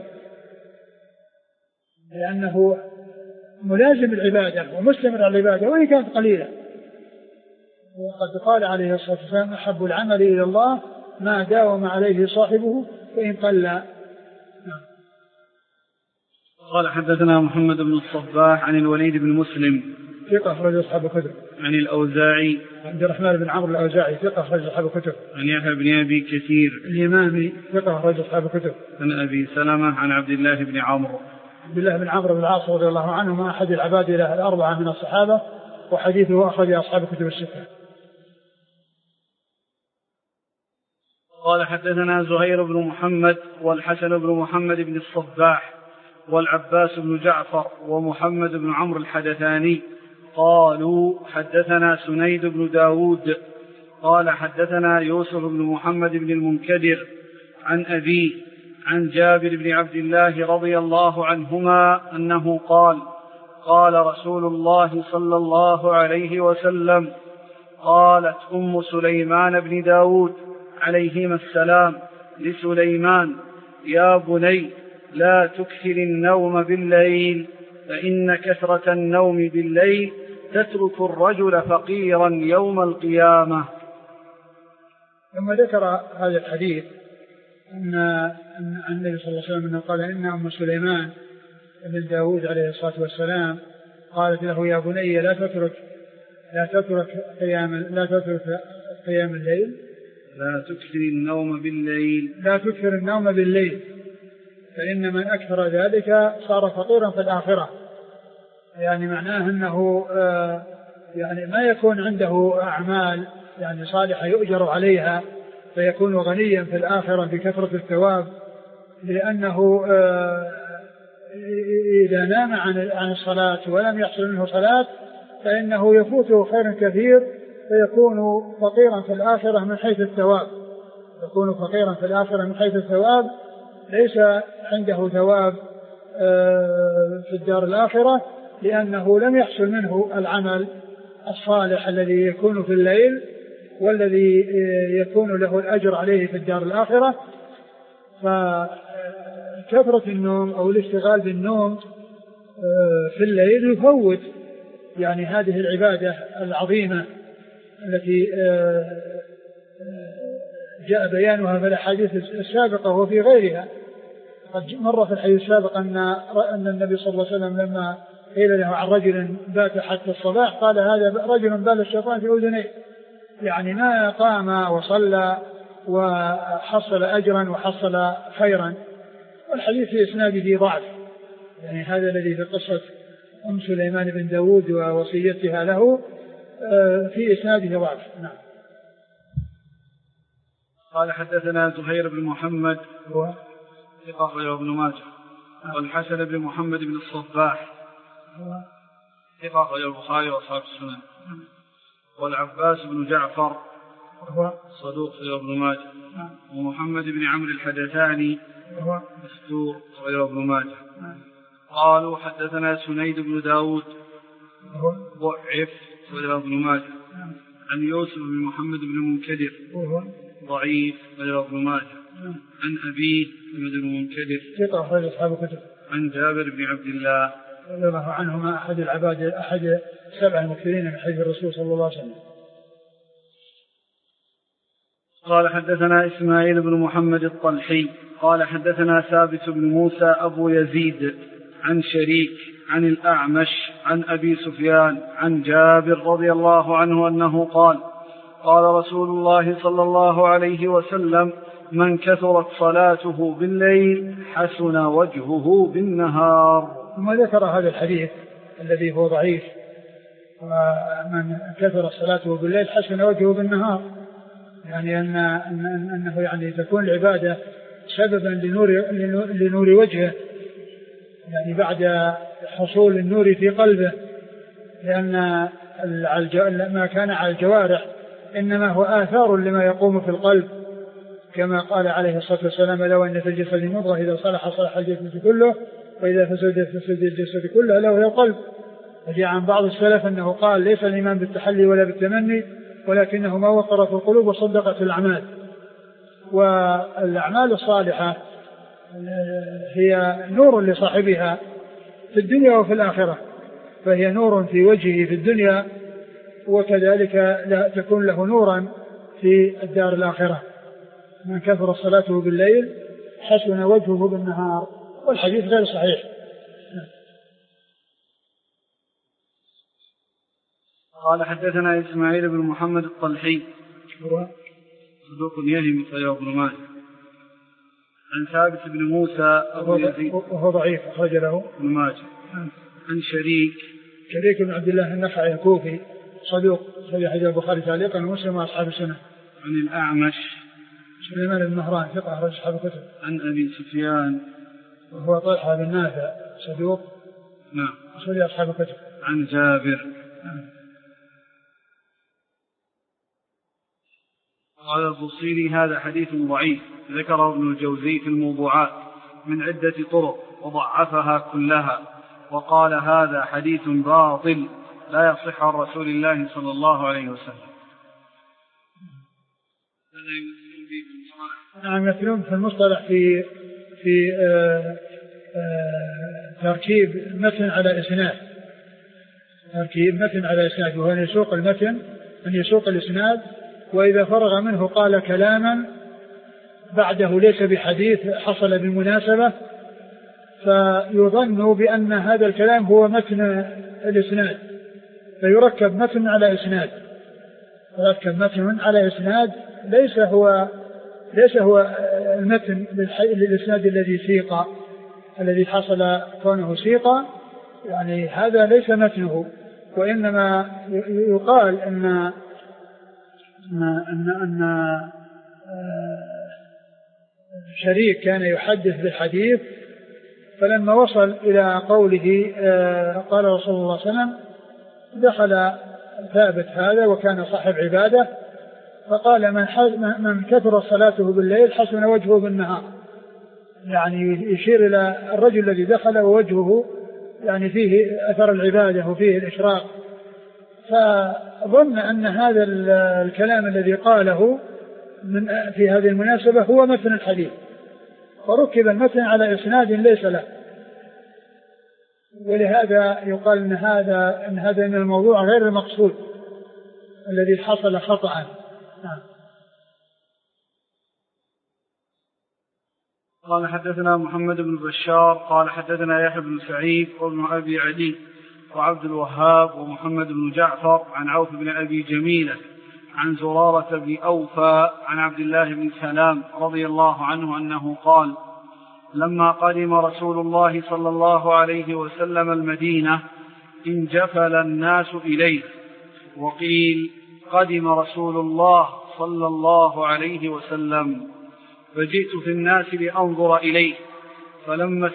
لأنه ملازم العبادة ومستمر على العبادة وإن كانت قليلة. وقد قال عليه الصلاة والسلام: أحب العمل إلى الله ما داوم عليه صاحبه وإن قل. قال حدثنا محمد بن الصباح عن الوليد بن مسلم ثقة أخرج أصحاب الكتب. عن الأوزاعي عبد الرحمن بن عمرو الأوزاعي ثقة أخرج أصحاب الكتب. عن يحيى بن أبي كثير الإمامي ثقة أخرج أصحاب الكتب. عن أبي سلمة عن عبد الله بن عمرو بن العاص رضي الله عنهما أحد العباد له الأربعة من الصحابة، وحديثه أخرج أصحاب الكتب الستة. قال حدثنا زهير بن محمد والحسن بن محمد بن الصباح والعباس بن جعفر ومحمد بن عمرو الحدثاني قالوا حدثنا سنيد بن داود قال حدثنا يوسف بن محمد بن المنكدر عن أبيه عن جابر بن عبد الله رضي الله عنهما أنه قال: قال رسول الله صلى الله عليه وسلم: قالت أم سليمان بن داود عليهما السلام لسليمان: يا بني لا تكثر النوم بالليل، فإن كثرة النوم بالليل تترك الرجل فقيرا يوم القيامة. ثم ذكر هذا الحديث أن النبي صلى الله عليه وسلم قال إن أم سليمان بن داود عليه الصلاة والسلام قالت له: يا بني لا تترك قيام الليل، لا تكثر النوم بالليل، لا تكثر النوم بالليل، فإن من أكثر ذلك صار فقيرا في الآخرة. يعني معناه أنه يعني ما يكون عنده أعمال يعني صالحة يؤجر عليها فيكون غنيا في الآخرة بكثرة الثواب، لأنه إذا نام عن الصلاة ولم يحصل منه صلاة فإنه يفوته خير كثير فيكون فقيرا في الآخرة من حيث الثواب، يكون فقيرا في الآخرة من حيث الثواب، ليس عنده ثواب في الدار الآخرة، لأنه لم يحصل منه العمل الصالح الذي يكون في الليل والذي يكون له الأجر عليه في الدار الآخرة. فكثرة النوم أو الاشتغال بالنوم في الليل يفوت يعني هذه العبادة العظيمة التي جاء بيانها في الأحاديث السابقة وفي غيرها. قد مر في الحديث السابق أن النبي صلى الله عليه وسلم لما قيل له عن رجل بات حتى الصباح قال: هذا رجل بال الشيطان في أذنيه، يعني ما قام وصلى وحصل أجرا وحصل خيرا. والحديث في إسناده ضعف، يعني هذا الذي في قصة أم سليمان بن داود ووصيتها له في إسناده ضعف. نعم. قال حدثنا زهير بن محمد ثقة أخرجه ابن ماجه، والحسن بن محمد بن الصباح ثقة أخرجه البخاري وأصحاب السنن، والعباس بن جعفر صدوق أخرجه ابن ماجه، ومحمد بن عمرو الحدثاني مستور أخرجه ابن ماجه. قالوا حدثنا سنيد بن داود ضعف أخرجه ابن ماجه، عن يوسف بن محمد بن المنكدر ضعيف أخرجه ابن ماجه، عن أبيه محمد بن المنكدر ثقة أخرج أصحاب الكتب، عن جابر بن عبد الله رضي الله عنهما أحد العباد أحد 7 المكثرين من حديث الرسول صلى الله عليه وسلم. قال حدثنا إسماعيل بن محمد الطلحي قال حدثنا ثابت بن موسى أبو يزيد عن شريك عن الأعمش عن أبي سفيان عن جابر رضي الله عنه أنه قال قال رسول الله صلى الله عليه وسلم من كثرت صلاته بالليل حسن وجهه بالنهار. ثم ذكر هذا الحديث الذي هو ضعيف، ومن كثرت صلاته بالليل حسن وجهه بالنهار، يعني أنه يعني تكون العبادة سببا لنور وجهه، يعني بعد حصول النور في قلبه، لأن ما كان على الجوارح إنما هو آثار لما يقوم في القلب، كما قال عليه الصلاة والسلام لو أن في الجسد مضغة إذا صلح صلح الجسد كله وإذا فسد الجسد كله ألا وهي القلب. وجاء عن بعض السلف أنه قال ليس الإيمان بالتحلي ولا بالتمني ولكنه ما وقر في القلوب وصدقت الأعمال. والأعمال الصالحة هي نور لصاحبها في الدنيا وفي الآخرة، فهي نور في وجهه في الدنيا وكذلك لا تكون له نورا في الدار الآخرة. من كثر صلاته بالليل حسن وجهه بالنهار، والحديث غير صحيح. قال حدثنا إسماعيل بن محمد الطلحي صدوق يهم فيا بن ماجه عن ثابت بن موسى أبو يزيد وهو ضعيف أخرج له ابن ماجه عن شريك بن عبد الله النخعي الكوفي صدوق صحيح حديث البخاري تعليقا ومسلم وأصحاب السنة. عن الأعمش سليمان بن مهران ثقة أخرج أصحاب الكتب. عن أبي سفيان وهو طلحة بن نافع صدوق نعم أخرج أصحاب الكتب. عن جابر قال البصيري هذا حديث ضعيف ذكره ابن الجوزي في الموضوعات من عدة طرق وضعفها كلها وقال هذا حديث باطل لا يصح عن رسول الله صلى الله عليه وسلم. نعم يمثلون في المصطلح في تركيب متن على إسناد، تركيب متن على إسناد، وهو أن يسوق المتن أن يسوق الإسناد وإذا فرغ منه قال كلاما بعده ليس بحديث حصل بالمناسبة فيظن بأن هذا الكلام هو متن الإسناد فيركب متن على إسناد، يركب متن على إسناد ليس هو المتن للإسناد الذي سيق الذي حصل كونه سيق، يعني هذا ليس متنه، وإنما يقال أن شريك كان يحدث بالحديث فلما وصل إلى قوله قال رسول الله صلى الله عليه وسلم دخل ثابت هذا وكان صاحب عبادة فقال من كثر صلاته بالليل حسن وجهه بالنهار، يعني يشير إلى الرجل الذي دخل ووجهه يعني فيه أثر العبادة وفيه الإشراق، فظن أن هذا الكلام الذي قاله في هذه المناسبة هو متن الحديث فركب المتن على إسناد ليس له، ولهذا يقال أن هذا من الموضوع غير المقصود الذي حصل خطأ. قال حدثنا محمد بن بشار قال حدثنا يحيى بن سعيد وابن أبي عدي وعبد الوهاب ومحمد بن جعفر عن عوف بن أبي جميلة عن زرارة بن أوفى عن عبد الله بن سلام رضي الله عنه أنه قال لما قدم رسول الله صلى الله عليه وسلم المدينة انجفل الناس إليه، وقيل قدم رسول الله صلى الله عليه وسلم، فجئت في الناس لأنظر إليه فلما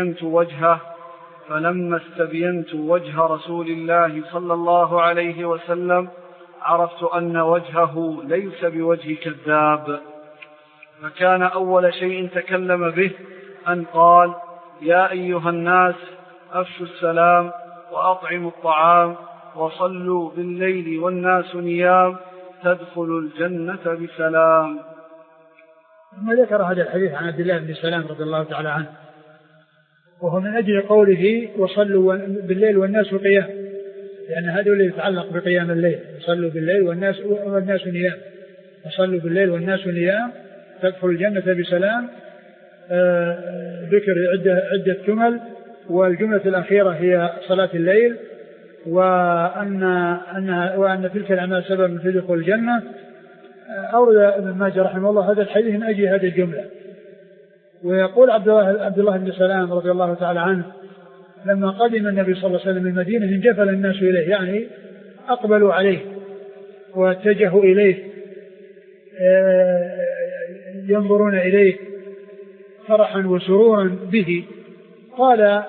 استبينت وجه رسول الله صلى الله عليه وسلم عرفت أن وجهه ليس بوجه كذاب، فكان أول شيء تكلم به أن قال يا أيها الناس أفشوا السلام وأطعموا الطعام وصلوا بالليل والناس نيام تدخلوا الجنة بسلام. ثم ذكر هذا الحديث عن عبد الله بن سلام رضي الله تعالى عنه، وهو من أجل قوله وصلوا بالليل والناس قيام، لأن هذا الذي يتعلق بقيام الليل، وصلوا بالليل والناس نيام، وصلوا بالليل والناس نيام تدخل الجنة بسلام. ذكر عدة جمل والجملة الأخيرة هي صلاة الليل، وأن تلك الأعمال سبب في دخول الجنة. أورد ابن ماجه رحمه الله هذا الحديث من أجل هذه الجملة. ويقول عبد الله بن سلام رضي الله تعالى عنه لما قدم النبي صلى الله عليه وسلم المدينة انجفل الناس إليه، يعني أقبلوا عليه واتجهوا إليه ينظرون إليه فرحا وسرورا به. قال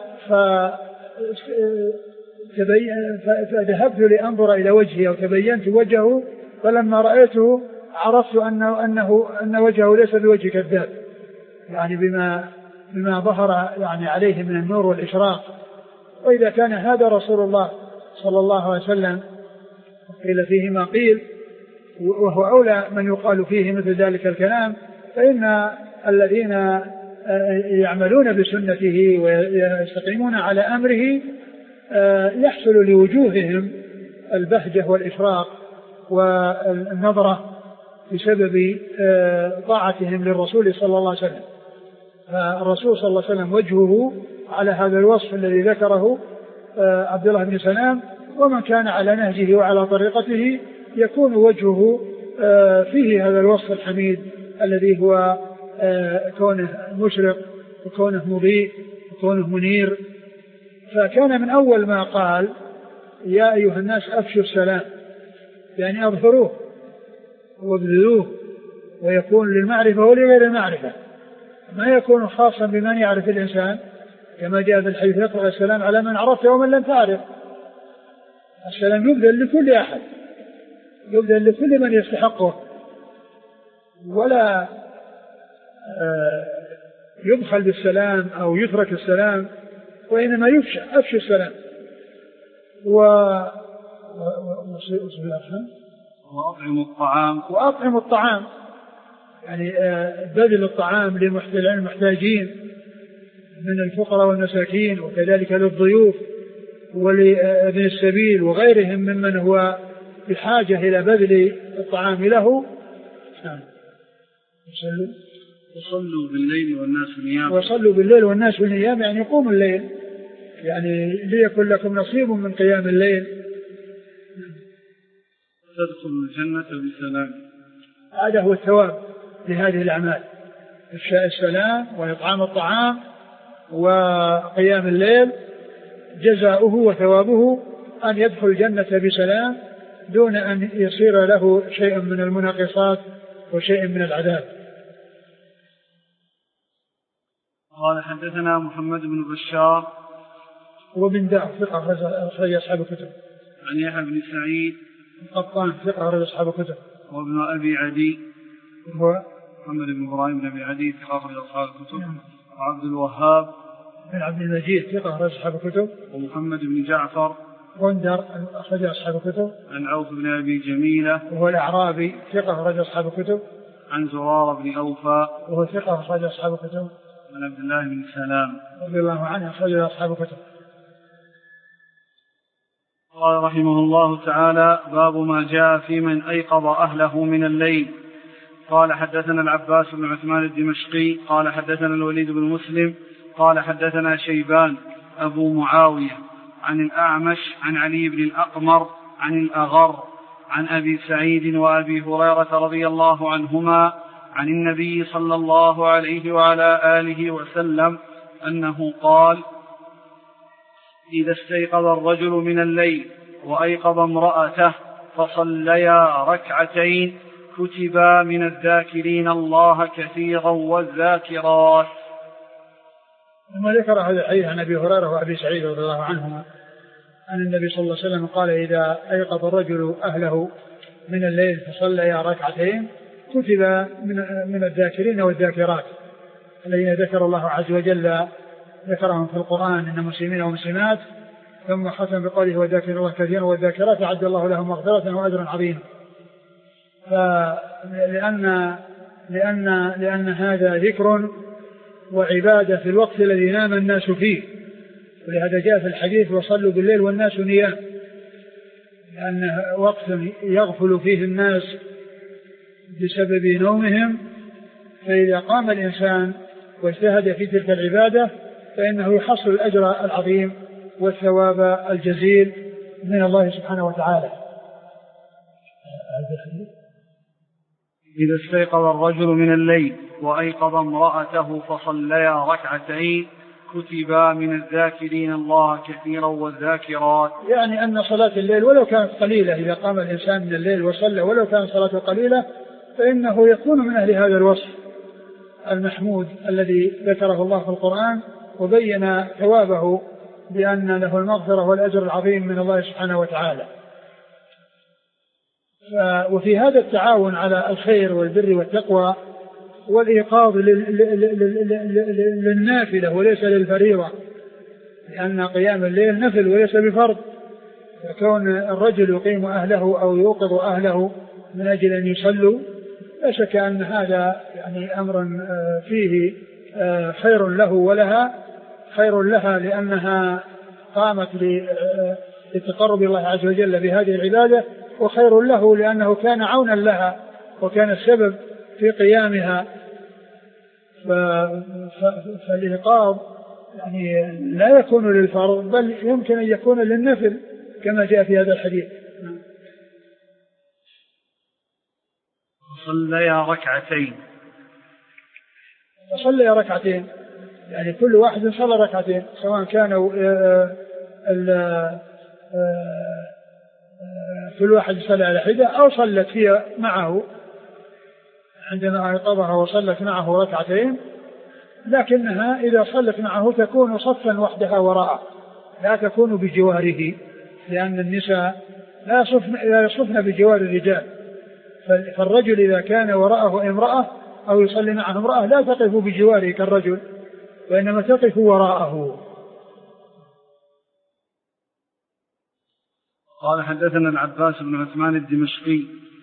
فذهبت لأنظر إلى وجهه أو تبينت وجهه، فلما رأيته عرفت أن وجهه ليس بوجه كذاب، يعني بما ظهر يعني عليه من النور والإشراق. وإذا كان هذا رسول الله صلى الله عليه وسلم قيل فيه ما قيل، وهو أولى من يقال فيه مثل ذلك الكلام، فإن الذين يعملون بسنته ويستقيمون على أمره يحصل لوجوههم البهجة والإشراق والنظرة بسبب طاعتهم للرسول صلى الله عليه وسلم. فالرسول صلى الله عليه وسلم وجهه على هذا الوصف الذي ذكره عبد الله بن سلام، ومن كان على نهجه وعلى طريقته يكون وجهه فيه هذا الوصف الحميد الذي هو كونه مشرق وكونه مضيء وكونه منير. فكان من أول ما قال يا أيها الناس أفشوا السلام، يعني أظهروه وابذلوه، ويكون للمعرفة ولغير المعرفة، ما يكون خاصا بمن يعرف الإنسان كما جاء في الحديث يقرأ السلام على من عرفت ومن لم تعرف. السلام يبذل لكل أحد، يبذل لكل من يستحقه، ولا يبخل بالسلام أو يترك السلام، وإنما أفشوا السلام وأطعموا الطعام، يعني بذل الطعام للمحتاجين من الفقراء والمساكين، وكذلك للضيوف ولابن السبيل وغيرهم ممن هو بحاجة إلى بذل الطعام له. وصلوا بالليل والناس نيام، وصلوا بالليل والناس نيام، يعني يقوم الليل، يعني ليكن لكم نصيب من قيام الليل. تدخلوا الجنة بسلام. هذا هو الثواب لهذه الأعمال، إفشاء السلام وإطعام الطعام وقيام الليل، جزاؤه وثوابه أن يدخل الجنة بسلام دون أن يصير له شيء من المناقصات وشيء من العذاب. قال حدثنا محمد بن بشار وبن داع ثقة أخرج أصحاب الكتب. عن يحيى بن سعيد القطان ثقة أخرج أصحاب الكتب. وابن أبي عدي هو محمد بن إبراهيم بن أبي عدي ثقة أخرج أصحاب الكتب. وعبد الوهاب بن عبد المجيد ثقة أخرج أصحاب الكتب. ومحمد بن جعفر غندر أخرج أصحاب الكتب. عن عوف بن أبي جميلة وهو الأعرابي ثقة أخرج أصحاب الكتب. عن زرار بن أوفى وهو ثقة أخرج أصحاب الكتب. عن عبد الله بن سلام رضي الله عنه أخرج أصحاب الكتب. قال رحمه الله تعالى: باب ما جاء في من أيقظ أهله من الليل. قال حدثنا العباس بن عثمان الدمشقي قال حدثنا الوليد بن مسلم قال حدثنا شيبان أبو معاوية عن الأعمش عن علي بن الأقمر عن الأغر عن أبي سعيد وأبي هريرة رضي الله عنهما عن النبي صلى الله عليه وعلى آله وسلم أنه قال: إذا استيقظ الرجل من الليل وأيقظ امرأته فصليا ركعتين كتبا من الذاكرين الله كثيرا والذاكرات. ثم ذكر هذا الحديث عن أبي هريرة وأبي سعيد رضي الله عنهما أن النبي صلى الله عليه وسلم قال: إذا أيقظ الرجل أهله من الليل فصليا ركعتين كتب من الذاكرين والذاكرات الذين ذكر الله عز وجل ذكرهم في القرآن إن مسلمين ومسلمات، ثم ختم بقوله: وذاكر الله كثيرا والذاكرات أعد الله لهم مغفرة وأجرا عظيما. لأن هذا ذكر وعبادة في الوقت الذي نام الناس فيه، ولهذا جاء في الحديث: وصلوا بالليل والناس نيام، لأنه وقت يغفل فيه الناس بسبب نومهم، فإذا قام الإنسان واجتهد في تلك العبادة فإنه يحصل الأجر العظيم والثواب الجزيل من الله سبحانه وتعالى. إذا استيقظ الرجل من الليل وأيقظ امرأته فصليا ركعتين كتبا من الذاكرين الله كثيرا والذاكرات. يعني أن صلاة الليل ولو كانت قليلة، إذا قام الإنسان من الليل وصلى ولو كانت صلاته قليلة فإنه يكون من أهل هذا الوصف المحمود الذي ذكره الله في القرآن وبين ثوابه بأن له المغفرة والأجر العظيم من الله سبحانه وتعالى. وفي هذا التعاون على الخير والبر والتقوى والإيقاظ للنافلة وليس للفريضة، لأن قيام الليل نفل وليس بفرض، فكون الرجل يقيم أهله أو يوقظ أهله من أجل أن يصلوا لا شك أن هذا يعني أمر فيه خير له ولها، خير لها لأنها قامت لتقرب الله عز وجل بهذه العبادة، وخير له لأنه كان عونا لها وكان السبب في قيامها. فالإيقاظ يعني لا يكون للفرض بل يمكن أن يكون للنفل كما جاء في هذا الحديث. صليا ركعتين، صلي ركعتين يعني كل واحد صلى ركعتين، سواء كانوا كل واحد صلى على حدة أو صلت فيها معه عندما أيقظها وصلت معه ركعتين، لكنها إذا صلت معه تكون صفا وحدها وراءه لا تكون بجواره، لأن النساء لا يصفن بجوار الرجال، فالرجل إذا كان وراءه امرأة أو يصلي معه امرأة لا تقف بجواره كالرجل وإنما تقف وراءه. قال حدثنا العباس بن عثمان الدمشقي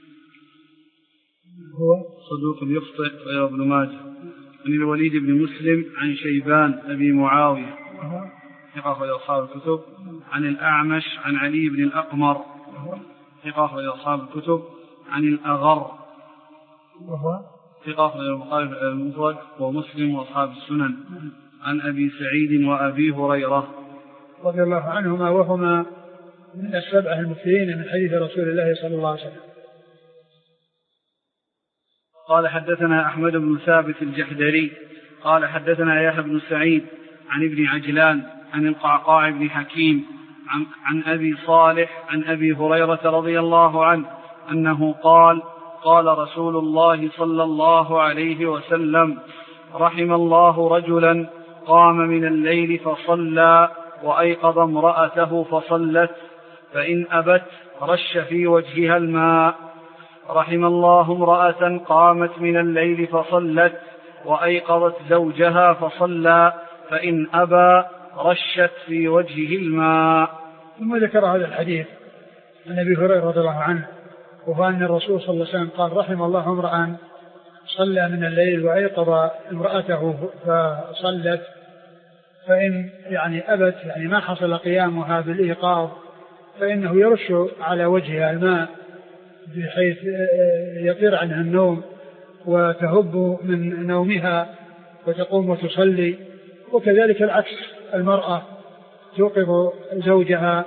هو صدوق يخطئ ويروى ابن ماجه، عن الوليد بن مسلم عن شيبان أبي معاوية ثقة أخرج أصحاب الكتب، عن الأعمش عن علي بن الأقمر ثقة أخرج أصحاب الكتب، عن الأغر ثقة أخرج البخاري المفرد ومسلم وأصحاب السنن، عن أبي سعيد وأبي هريرة رضي الله عنهما وهما من السبعة المكثرين من حديث رسول الله صلى الله عليه وسلم. قال حدثنا أحمد بن ثابت الجحدري قال حدثنا يحيى بن سعيد عن ابن عجلان عن القعقاع بن حكيم عن أبي صالح عن أبي هريرة رضي الله عنه أنه قال قال رسول الله صلى الله عليه وسلم رحم الله رجلا قام من الليل فصلى وأيقظ امرأته فصلت فإن أبت رش في وجهها الماء. رحم الله امرأة قامت من الليل فصلت وأيقظت زوجها فصلى فإن أبى رشت في وجهه الماء. ثم ذكر هذا الحديث عن أبي هريرة رضي الله عنه وهو أن الرسول صلى الله عليه وسلم قال رحم الله امرأ صلى من الليل وأيقظ امرأته فصلت فإن يعني أبت يعني ما حصل قيامها بالإيقاظ فإنه يرش على وجهها الماء بحيث يطير عنها النوم وتهب من نومها وتقوم وتصلي. وكذلك العكس، المرأة توقظ زوجها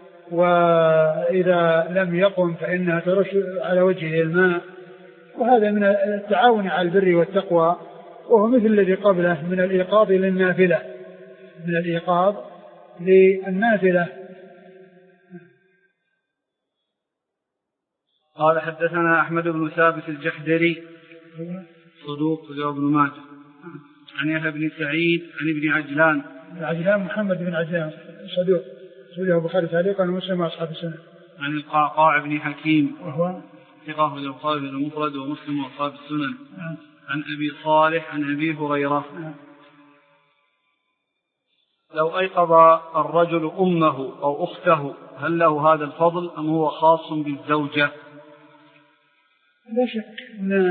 وإذا لم يقم فإنها ترش على وجهه الماء، وهذا من التعاون على البر والتقوى، وهو مثل الذي قبله من الإيقاظ للنافلة، من الإيقاظ للنافلة. قال حدثنا أحمد بن ثابت الجحدري صدوق ابن ماجه، عن يحيى بن سعيد عن ابن عجلان محمد بن عجلان صدوق سوره البخاري تعليقا ومسلم واصحاب السنن، عن القعقاع بن حكيم وهو ثقة البخاري المفرد ومسلم واصحاب السنن، عن أبي صالح عن أبي هريرة لو أيقظ الرجل أمه أو أخته هل له هذا الفضل أم هو خاص بالزوجة؟ لا شك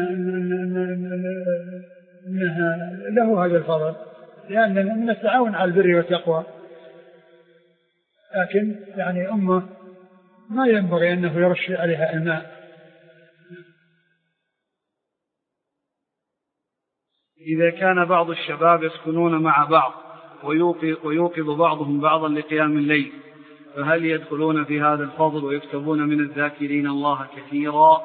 أنها له هذا الفضل، لأن من التعاون على البر والتقوى، لكن يعني أمه ما ينبغي أنه يرش عليها الماء. إذا كان بعض الشباب يسكنون مع بعض ويوقظ بعضهم بعضا لقيام الليل، فهل يدخلون في هذا الفضل ويكتبون من الذاكرين الله كثيرا؟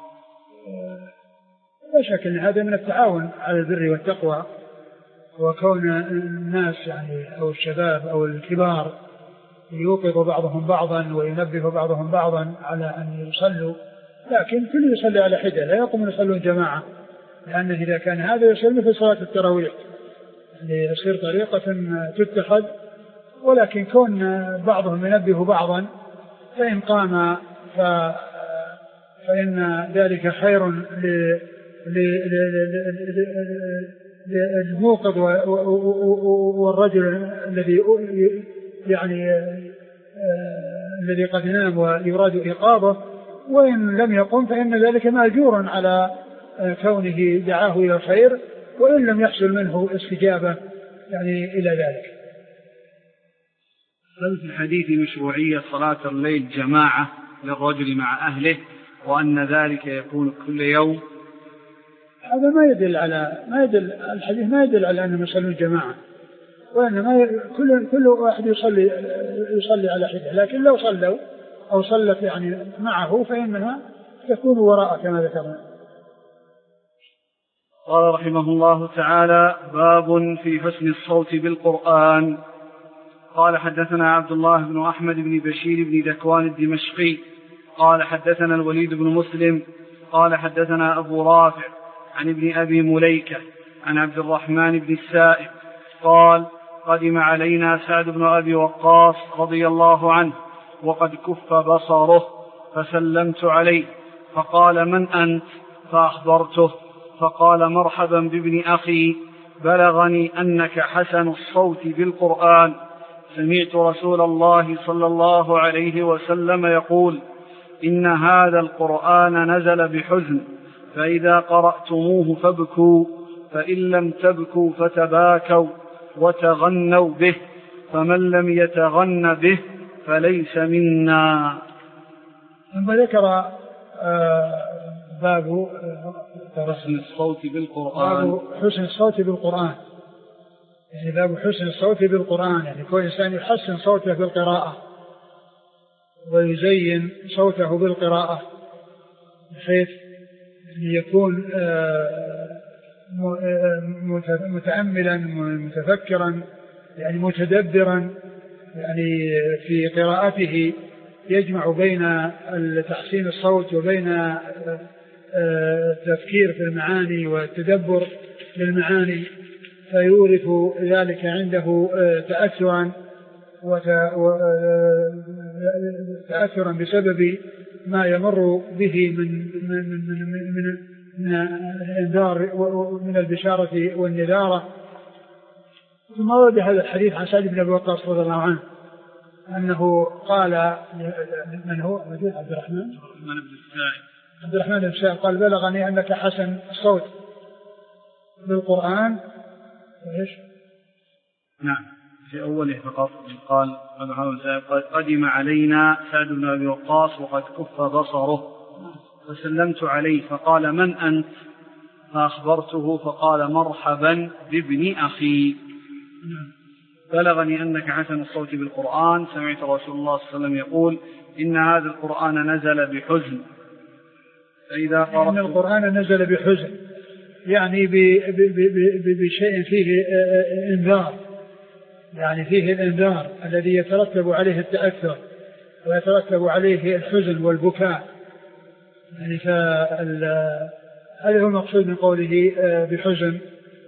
لا شك أن هذا من التعاون على البر والتقوى، وكون الناس يعني أو الشباب أو الكبار يوقظ بعضهم بعضا وينبه بعضهم بعضا على أن يصلوا، لكن كل يصلي على حدة، لا يقوم يصلون جماعة، لأنه إذا كان هذا يصلي في صلاة التراويح يصير طريقة تتخذ، ولكن كون بعضهم ينبه بعضا فإن قام فإن ذلك خير للموقظ والرجل الذي يعني الذي قد نام ويراد إيقاظه، وإن لم يقم فإن ذلك مأجور على كونه دعاه إلى الخير، وإن لم يحصل منه استجابة يعني إلى ذلك. هل في الحديث مشروعية صلاة الليل جماعة للرجل مع أهله وأن ذلك يكون كل يوم؟ هذا الحديث ما يدل على أنهم يصلون جماعة، وإنما كل واحد يصلي على حدة، لكن لو صلوا أو صلت يعني معه فإنها تكون وراء كما ذكرنا. قال رحمه الله تعالى: باب في حسن الصوت بالقرآن. قال حدثنا عبد الله بن أحمد بن بشير بن ذكوان الدمشقي قال حدثنا الوليد بن مسلم قال حدثنا أبو رافع عن ابن أبي مليكة عن عبد الرحمن بن السائب قال: قدم علينا سعد بن أبي وقاص رضي الله عنه وقد كف بصره، فسلمت عليه فقال: من أنت؟ فأخبرته فقال: مرحبا بابن أخي، بلغني أنك حسن الصوت بالقرآن، سمعت رسول الله صلى الله عليه وسلم يقول: إن هذا القرآن نزل بحزن، فإذا قرأتموه فابكوا، فإن لم تبكوا فتباكوا وتغنوا به، فمن لم يتغن به فليس منا. ثم ذكر باب حسن الصوت بالقرآن. باب حسن الصوت بالقرآن، يعني باب حسن الصوت بالقرآن، يعني كل إنسان يحسن صوته بالقراءة ويزين صوته بالقراءة بحيث يكون متأملا متفكرا يعني متدبرا يعني في قراءته، يجمع بين تحسين الصوت وبين التفكير في المعاني والتدبر للمعاني، فيورث ذلك عنده تأثرا بسبب ما يمر به من الإنذار ومن البشارة والنذارة. ثم ورد هذا الحديث عن سعد بن أبي وقاص رضي الله عنه أنه قال: من هو؟ عبد الرحمن بن السائب قال: بلغني أنك حسن الصوت بالقرآن. إيش؟ نعم، في أوله فقط قال: قدم علينا سعد بن أبي وقاص وقد كف بصره، فسلمت عليه فقال: من أنت؟ فأخبرته فقال: مرحبا بابن أخي، بلغني أنك حسن الصوت بالقرآن، سمعت رسول الله صلى الله عليه وسلم يقول: إن هذا القرآن نزل بحزن، فإذا قرأت إن القرآن نزل بحزن يعني بشيء فيه إنذار، يعني فيه الإنذار الذي يترتب عليه التأثر ويترتب عليه الحزن والبكاء، يعني هذا هو المقصود من قوله بحزن.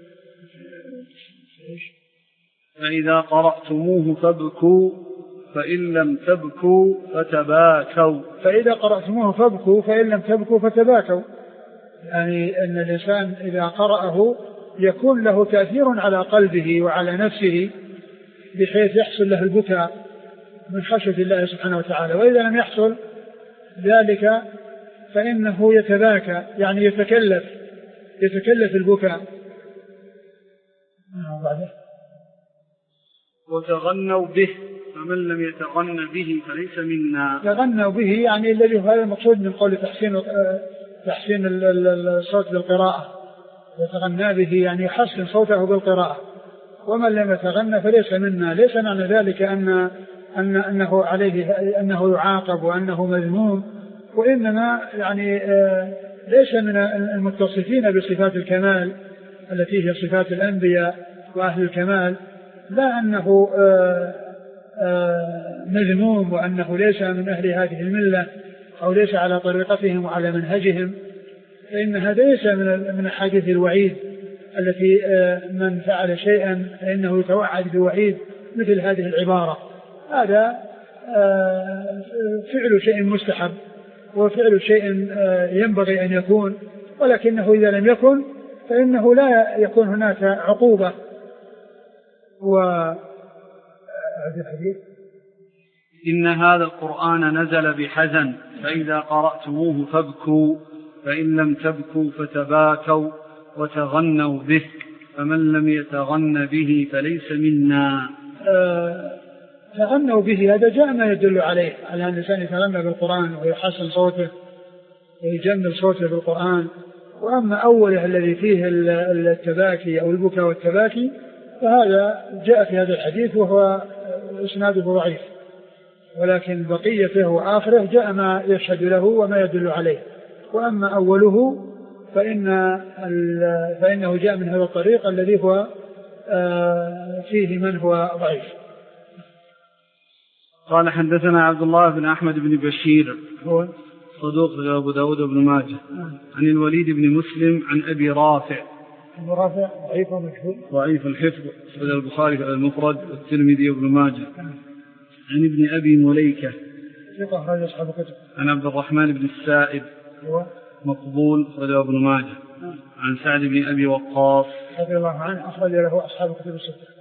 فإذا قرأتموه فابكوا، فإن لم تبكوا فتباكوا. فإذا قرأتموه فابكوا، فإن لم تبكوا فتباكوا، يعني أن الإنسان إذا قرأه يكون له تأثير على قلبه وعلى نفسه بحيث يحصل له البكاء من خشية الله سبحانه وتعالى، وإذا لم يحصل ذلك فإنه يتباكى، يعني يتكلف البكاء. وتغنوا به، فمن لم يتغن به فليس منا. تغنوا به يعني الذي هذا المقصود من قول تحسين الصوت بالقراءة، يتغنى به يعني يحسن صوته بالقراءة، ومن لم يتغنى فليس منا. ليس معنى ذلك أنه عليه أنه يعاقب وأنه مذموم، وإنما يعني ليس من المتصفين بصفات الكمال التي هي صفات الأنبياء وأهل الكمال، لا أنه مذموم وأنه ليس من أهل هذه الملة أو ليس على طريقتهم وعلى منهجهم، فإن هذا ليس من أحاديث الوعيد التي من فعل شيئا فإنه يتوعد بوعيد مثل هذه العبارة. هذا فعل شيء مستحب وفعل شيء ينبغي أن يكون، ولكنه إذا لم يكن فإنه لا يكون هناك عقوبة. إن هذا القرآن نزل بحزن فإذا قرأتموه فابكوا فإن لم تبكوا فتباكوا وتغنوا به فمن لم يتغن به فليس منا. تغنوا به هذا جاء ما يدل عليه على أن الإنسان يتغنى بالقرآن ويحسن صوته ويجمل صوته بالقرآن. وأما أوله الذي فيه التباكي أو البكاء والتباكي فهذا جاء في هذا الحديث وهو إسناده ضعيف، ولكن بقيته وآخره جاء ما يشهد له وما يدل عليه. وأما أوله فإنه جاء من هذا الطريق الذي هو فيه من هو ضعيف. قال حدثنا عبد الله بن أحمد بن بشير هو صدوق أبو داود بن ماجه عن الوليد بن مسلم عن أبي رافع. أبو رافع ضعيف ومجهول ضعيف الحفظ أخرجه البخاري في المفرد والترمذي وابن ماجه. عن ابن أبي مليكة ثقة أخرج أصحاب الكتب. عن عبد الرحمن بن السائب مقبول أخرجه ابن ماجه. عن سعد بن أبي وقاص رضي الله عنه أخرج له أصحاب الكتب الستة.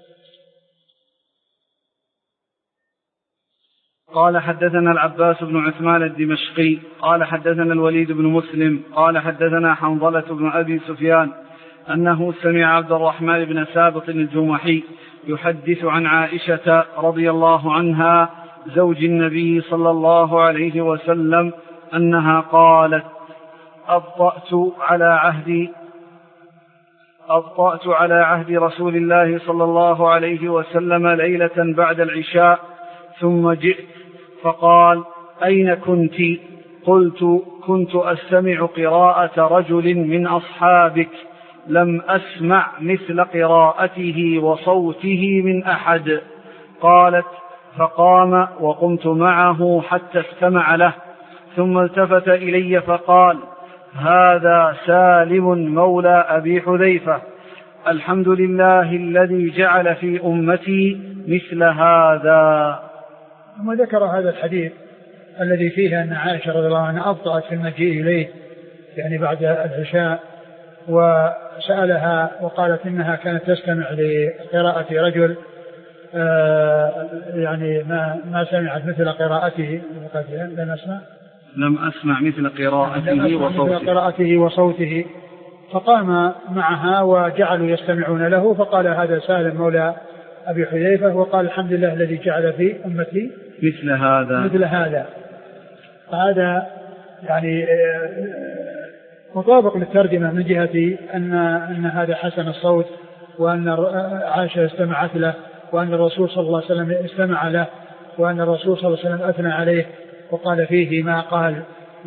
قال حدثنا العباس بن عثمان الدمشقي قال حدثنا الوليد بن مسلم قال حدثنا حنظلة بن أبي سفيان أنه سمع عبد الرحمن بن سابق الجمحي يحدث عن عائشة رضي الله عنها زوج النبي صلى الله عليه وسلم أنها قالت أبطأت على عهد رسول الله صلى الله عليه وسلم ليلة بعد العشاء ثم جئت فقال أين كنت؟ قلت كنت أستمع قراءة رجل من أصحابك لم أسمع مثل قراءته وصوته من أحد. قالت فقام وقمت معه حتى استمع له ثم التفت إلي فقال هذا سالم مولى أبي حذيفة الحمد لله الذي جعل في أمتي مثل هذا. ثم ذكر هذا الحديث الذي فيه أن عائشة رضي الله عنها أبطأت في المجيء إليه يعني بعد العشاء، وسألها وقالت إنها كانت تستمع لقراءة رجل يعني ما سمعت مثل قراءته. لم أسمع مثل قراءته وصوته. فقام معها وجعلوا يستمعون له فقال هذا سالم مولى أبي حذيفة وقال الحمد لله الذي جعل في أمتي مثل هذا. فهذا يعني مطابق للترجمة من جهة أن هذا حسن الصوت وأن عائشة استمعت له وأن الرسول صلى الله عليه وسلم استمع له وأن الرسول صلى الله عليه وسلم أثنى عليه وقال فيه ما قال.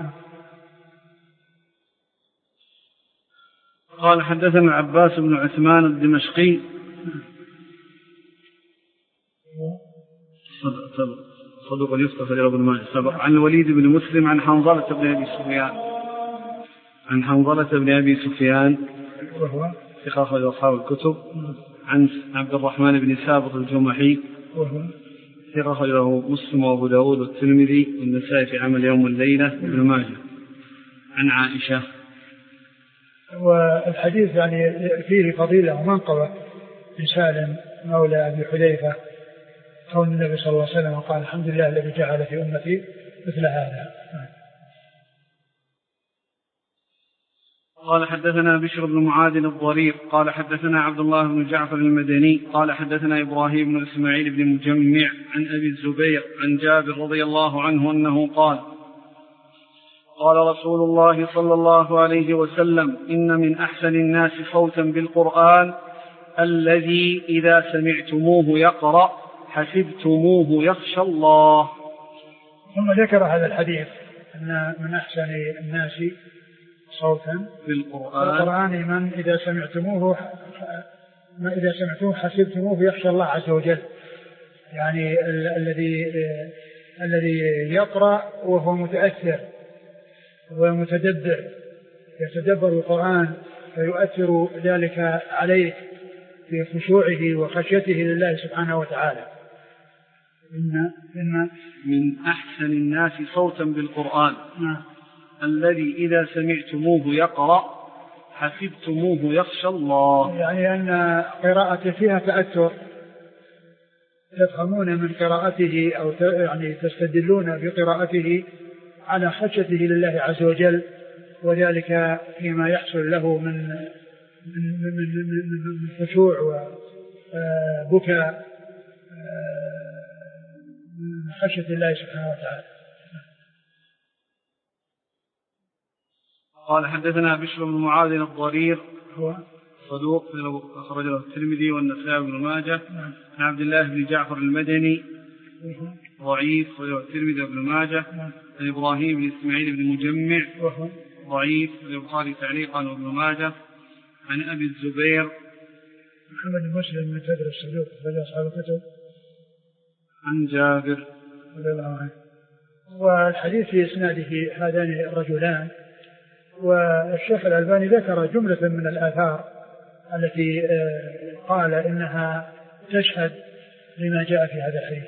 قال حدثنا العباس بن عثمان الدمشقي صدوق يفتح في ابن ماجه سبق. عن الوليد بن مسلم عن حنظلة بن أبي سفيان وهو ثقة أخرج أصحاب الكتب. عن عبد الرحمن بن سابق الجمحي وهو ثقة أخرجه مسلم وأبو داود والترمذي والنسائي في عمل يوم والليلة وابن ماجه. عن عائشة. والحديث يعني فيه فضيلة ومنقبة لسالم مولى أبي حذيفة كون النبي صلى الله عليه وسلم قال الحمد لله الذي جعل في أمتي مثل هذا. قال حدثنا بشر بن معاذ الضرير قال حدثنا عبد الله بن جعفر المدني قال حدثنا إبراهيم بن إسماعيل بن مجمع عن أبي الزبير عن جابر رضي الله عنه أنه قال قال رسول الله صلى الله عليه وسلم إن من أحسن الناس صوتا بالقرآن الذي إذا سمعتموه يقرأ حسبتموه يخشى الله. ثم ذكر هذا الحديث أن من أحسن الناس صوتا في القرآن من إذا سمعتموه حسبتموه يخشى الله عز وجل، يعني الذي يقرأ وهو متأثر ومتدبر يتدبر القرآن فيؤثر ذلك عليه في خشوعه وخشيته لله سبحانه وتعالى. إن من أحسن الناس صوتا بالقرآن الذي إذا سمعتموه يقرأ حسبتموه يخشى الله، يعني أن قراءته فيها تأثر، تفهمون من قراءته أو يعني تستدلون بقراءته على خشيته لله عز وجل، وذلك فيما يحصل له من خشوع وبكاء من خشية الله سبحانه وتعالى. قال حدثنا بشر بن معاذ الضرير هو صدوق أخرج له الترمذي والنسائي بن ماجه. عن عبد الله بن جعفر المدني ضعيف وله الترمذي وابن ماجه. عن إبراهيم بن إسماعيل بن مجمع ضعيف والبخاري تعليقا وابن ماجه. عن أبي الزبير محمد بن مسلم من تدر الصدوق بل أصحاب الكتب. عن جابر رضي الله عنه. والحديث في إسناده هذان الرجلان، والشيخ الألباني ذكر جملة من الآثار التي قال إنها تشهد لما جاء في هذا الحديث.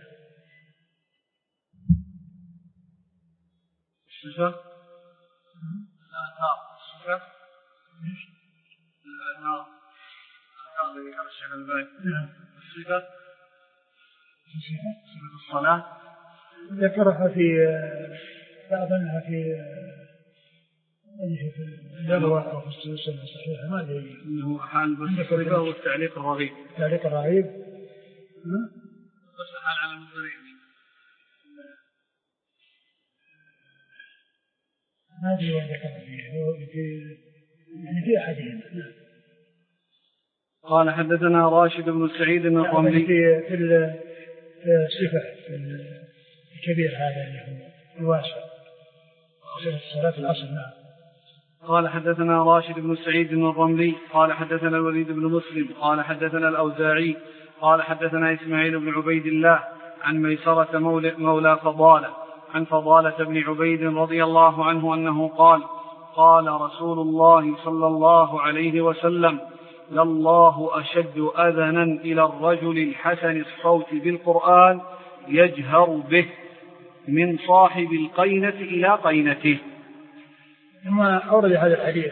الصفة الآثار الصفة الآثار الذي ذكر الشيخ الألباني. الصفة صفة الصلاة ذكرها في بعضها في النبوة أو في السنة الصحيحة، ما أدري إنه حال بس الصفة والتعليق الرغيب. التعليق الرغيب بس حال على المصدرين ما أدري وين ذكر فيه يعني في أحدهم. قال حدثنا راشد بن سعيد الرملي في الصفة الكبير هذا اللي هو الواسع صلاة العصر. نعم. قال حدثنا راشد بن سعيد الرملي قال حدثنا الوليد بن مسلم قال حدثنا الأوزاعي قال حدثنا إسماعيل بن عبيد الله عن ميسرة مولى فضالة عن فضالة بن عبيد رضي الله عنه أنه قال قال رسول الله صلى الله عليه وسلم لله أشد أذنا إلى الرجل الحسن الصوت بالقرآن يجهر به من صاحب القينة إلى قينته. ثم أورد هذا الحديث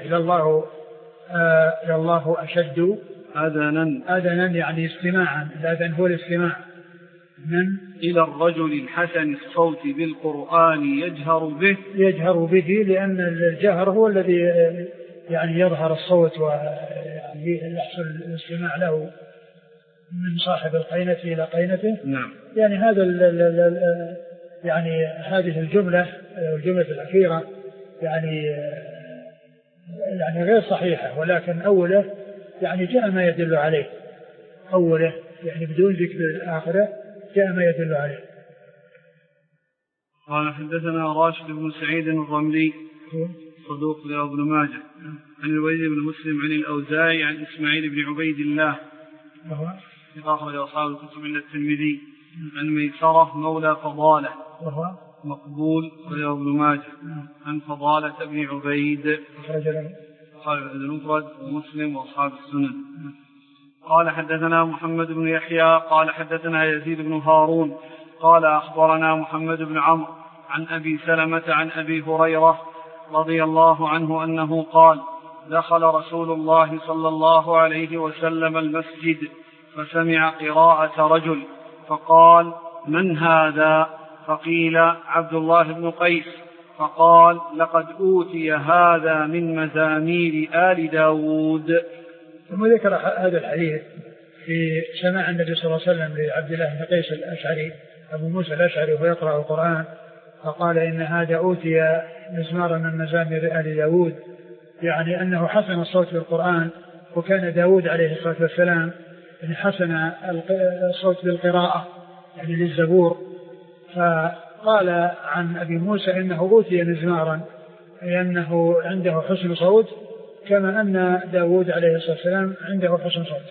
لله أشد أذنا يعني استماعا. الأذن هو الاستماع من إلى الرجل الحسن الصوت بالقرآن يجهر به لأن الجهر هو الذي يعني يظهر الصوت ويعني يحصل الاستماع له من صاحب القينة إلى قينته. نعم. يعني هذا يعني هذه الجملة الأخيرة يعني غير صحيحة، ولكن أوله يعني جاء ما يدل عليه. أوله يعني بدون ذكر الآخرة جاء ما يدل عليه. قال حدثنا راشد بن سعيد الرملي صدوق له ابن ماجه. عن الوليد بن مسلم عن الأوزاعي عن إسماعيل بن عبيد الله أخرج أصحاب الكتب إلا الترمذي. عن ميسرة مولى فضالة مقبول وله ابن ماجه. عن فضالة بن عبيد أصحاب المفرد ومسلم وأصحاب السنن. قال حدثنا محمد بن يحيى قال حدثنا يزيد بن هارون قال أخبرنا محمد بن عمرو عن أبي سلمة عن أبي هريرة رضي الله عنه أنه قال دخل رسول الله صلى الله عليه وسلم المسجد فسمع قراءة رجل فقال من هذا؟ فقيل عبد الله بن قيس. فقال لقد أوتي هذا من مزامير آل داود. ثم ذكر هذا الحديث في سماع النبي صلى الله عليه وسلم لعبد الله بن قيس الأشعري أبو موسى الأشعري وهو يقرأ القرآن، فقال إن هذا أوتي مزمارا من مزامير آل داود، يعني أنه حسن الصوت بالقرآن وكان داود عليه الصلاة والسلام يعني حسن الصوت بالقراءة يعني للزبور. فقال عن أبي موسى إنه أوتي مزمارا، أي أنه عنده حسن صوت كما أن داود عليه الصلاة والسلام عنده حسن صوت.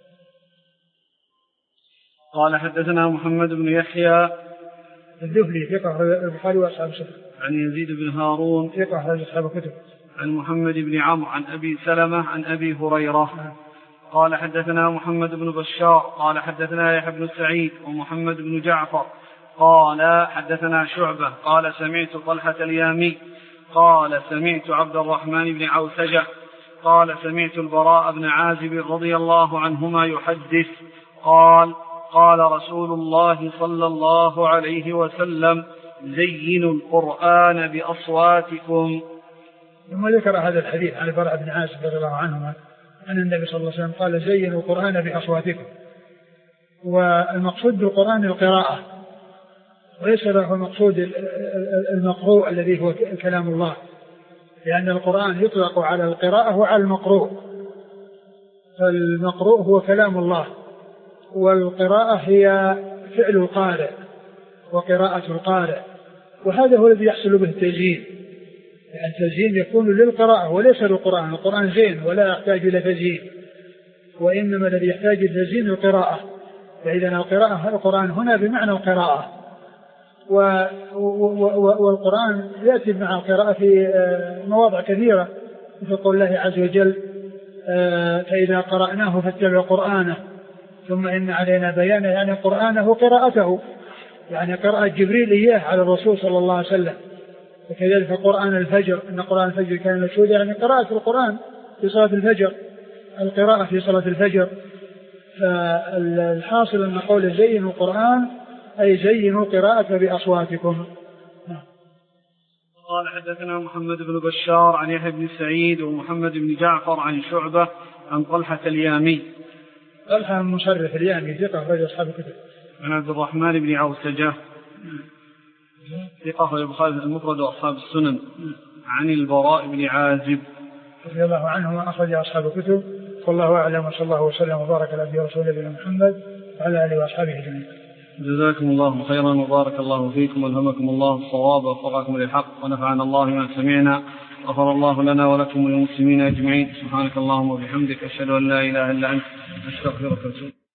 قال حدثنا محمد بن يحيى الذهلي ثقة البخاري وأصحاب السنن. عن يزيد بن هارون ثقة أصحاب الكتب. عن محمد بن عمرو عن أبي سلمة عن أبي هريرة. قال حدثنا محمد بن بشار قال حدثنا يحيى بن سعيد ومحمد بن جعفر قال حدثنا شعبة قال سمعت طلحة اليامي قال سمعت عبد الرحمن بن عوسجة قال سمعت البراء بن عازب رضي الله عنهما يحدث قال قال رسول الله صلى الله عليه وسلم زينوا القرآن بأصواتكم. ثم ذكر هذا الحديث عن البراء بن عازب رضي الله عنهما أن النبي صلى الله عليه وسلم قال زينوا القرآن بأصواتكم. والمقصود بالقرآن القراءة، وليس له مقصود المقروء الذي هو كلام الله، لأن القرآن يطلق على القراءة وعلى المقروء، فالمقروء هو كلام الله، والقراءة هي فعل القارئ وقراءة القارئ، وهذا هو الذي يحصل به التزيين. يعني التزيين يكون للقراءة وليس للقرآن. القرآن زين ولا يحتاج إلى تزيين، وإنما الذي يحتاج إلى تزيين القراءة. فإذا القرآن هنا بمعنى القراءة، والقرآن يأتي مع القراءة في مواضع كثيرة، مثل قول الله عز وجل فإذا قرأناه فاتبع قرآنه ثم إن علينا بيانه، يعني قرآنه قراءته، يعني قراءة جبريل إياه على الرسول صلى الله عليه وسلم. وكذلك قرآن الفجر، إن قرآن الفجر كان مشهودا، يعني قراءة القرآن في صلاة الفجر، القراءة في صلاة الفجر. فالحاصل أن قول زينوا القرآن أي زينوا قراءة بأصواتكم. قال حدثنا محمد بن بشار عن يحيى بن سعيد ومحمد بن جعفر عن شعبة عن طلحة اليامي. طلحة مشرف اليامي ثقة رجل أصحاب الكتب. عن عبد الرحمن بن عوسجة ثقة البخاري المفرد وأصحاب السنن. عن البراء بن عازب رضي الله عنه أخرج أصحاب الكتب. والله أعلم، وصلى الله وسلم وبارك على عبده ورسوله نبينا محمد وعلى آله وأصحابه أجمعين. جزاكم الله خيرا وبارك الله فيكم والهمكم الله الصواب ووفقكم للحق ونفعنا الله ما سمعنا، غفر الله لنا ولكم وللمسلمين أجمعين. سبحانك اللهم وبحمدك أشهد أن لا إله إلا أنت أستغفرك وأتوب إليك.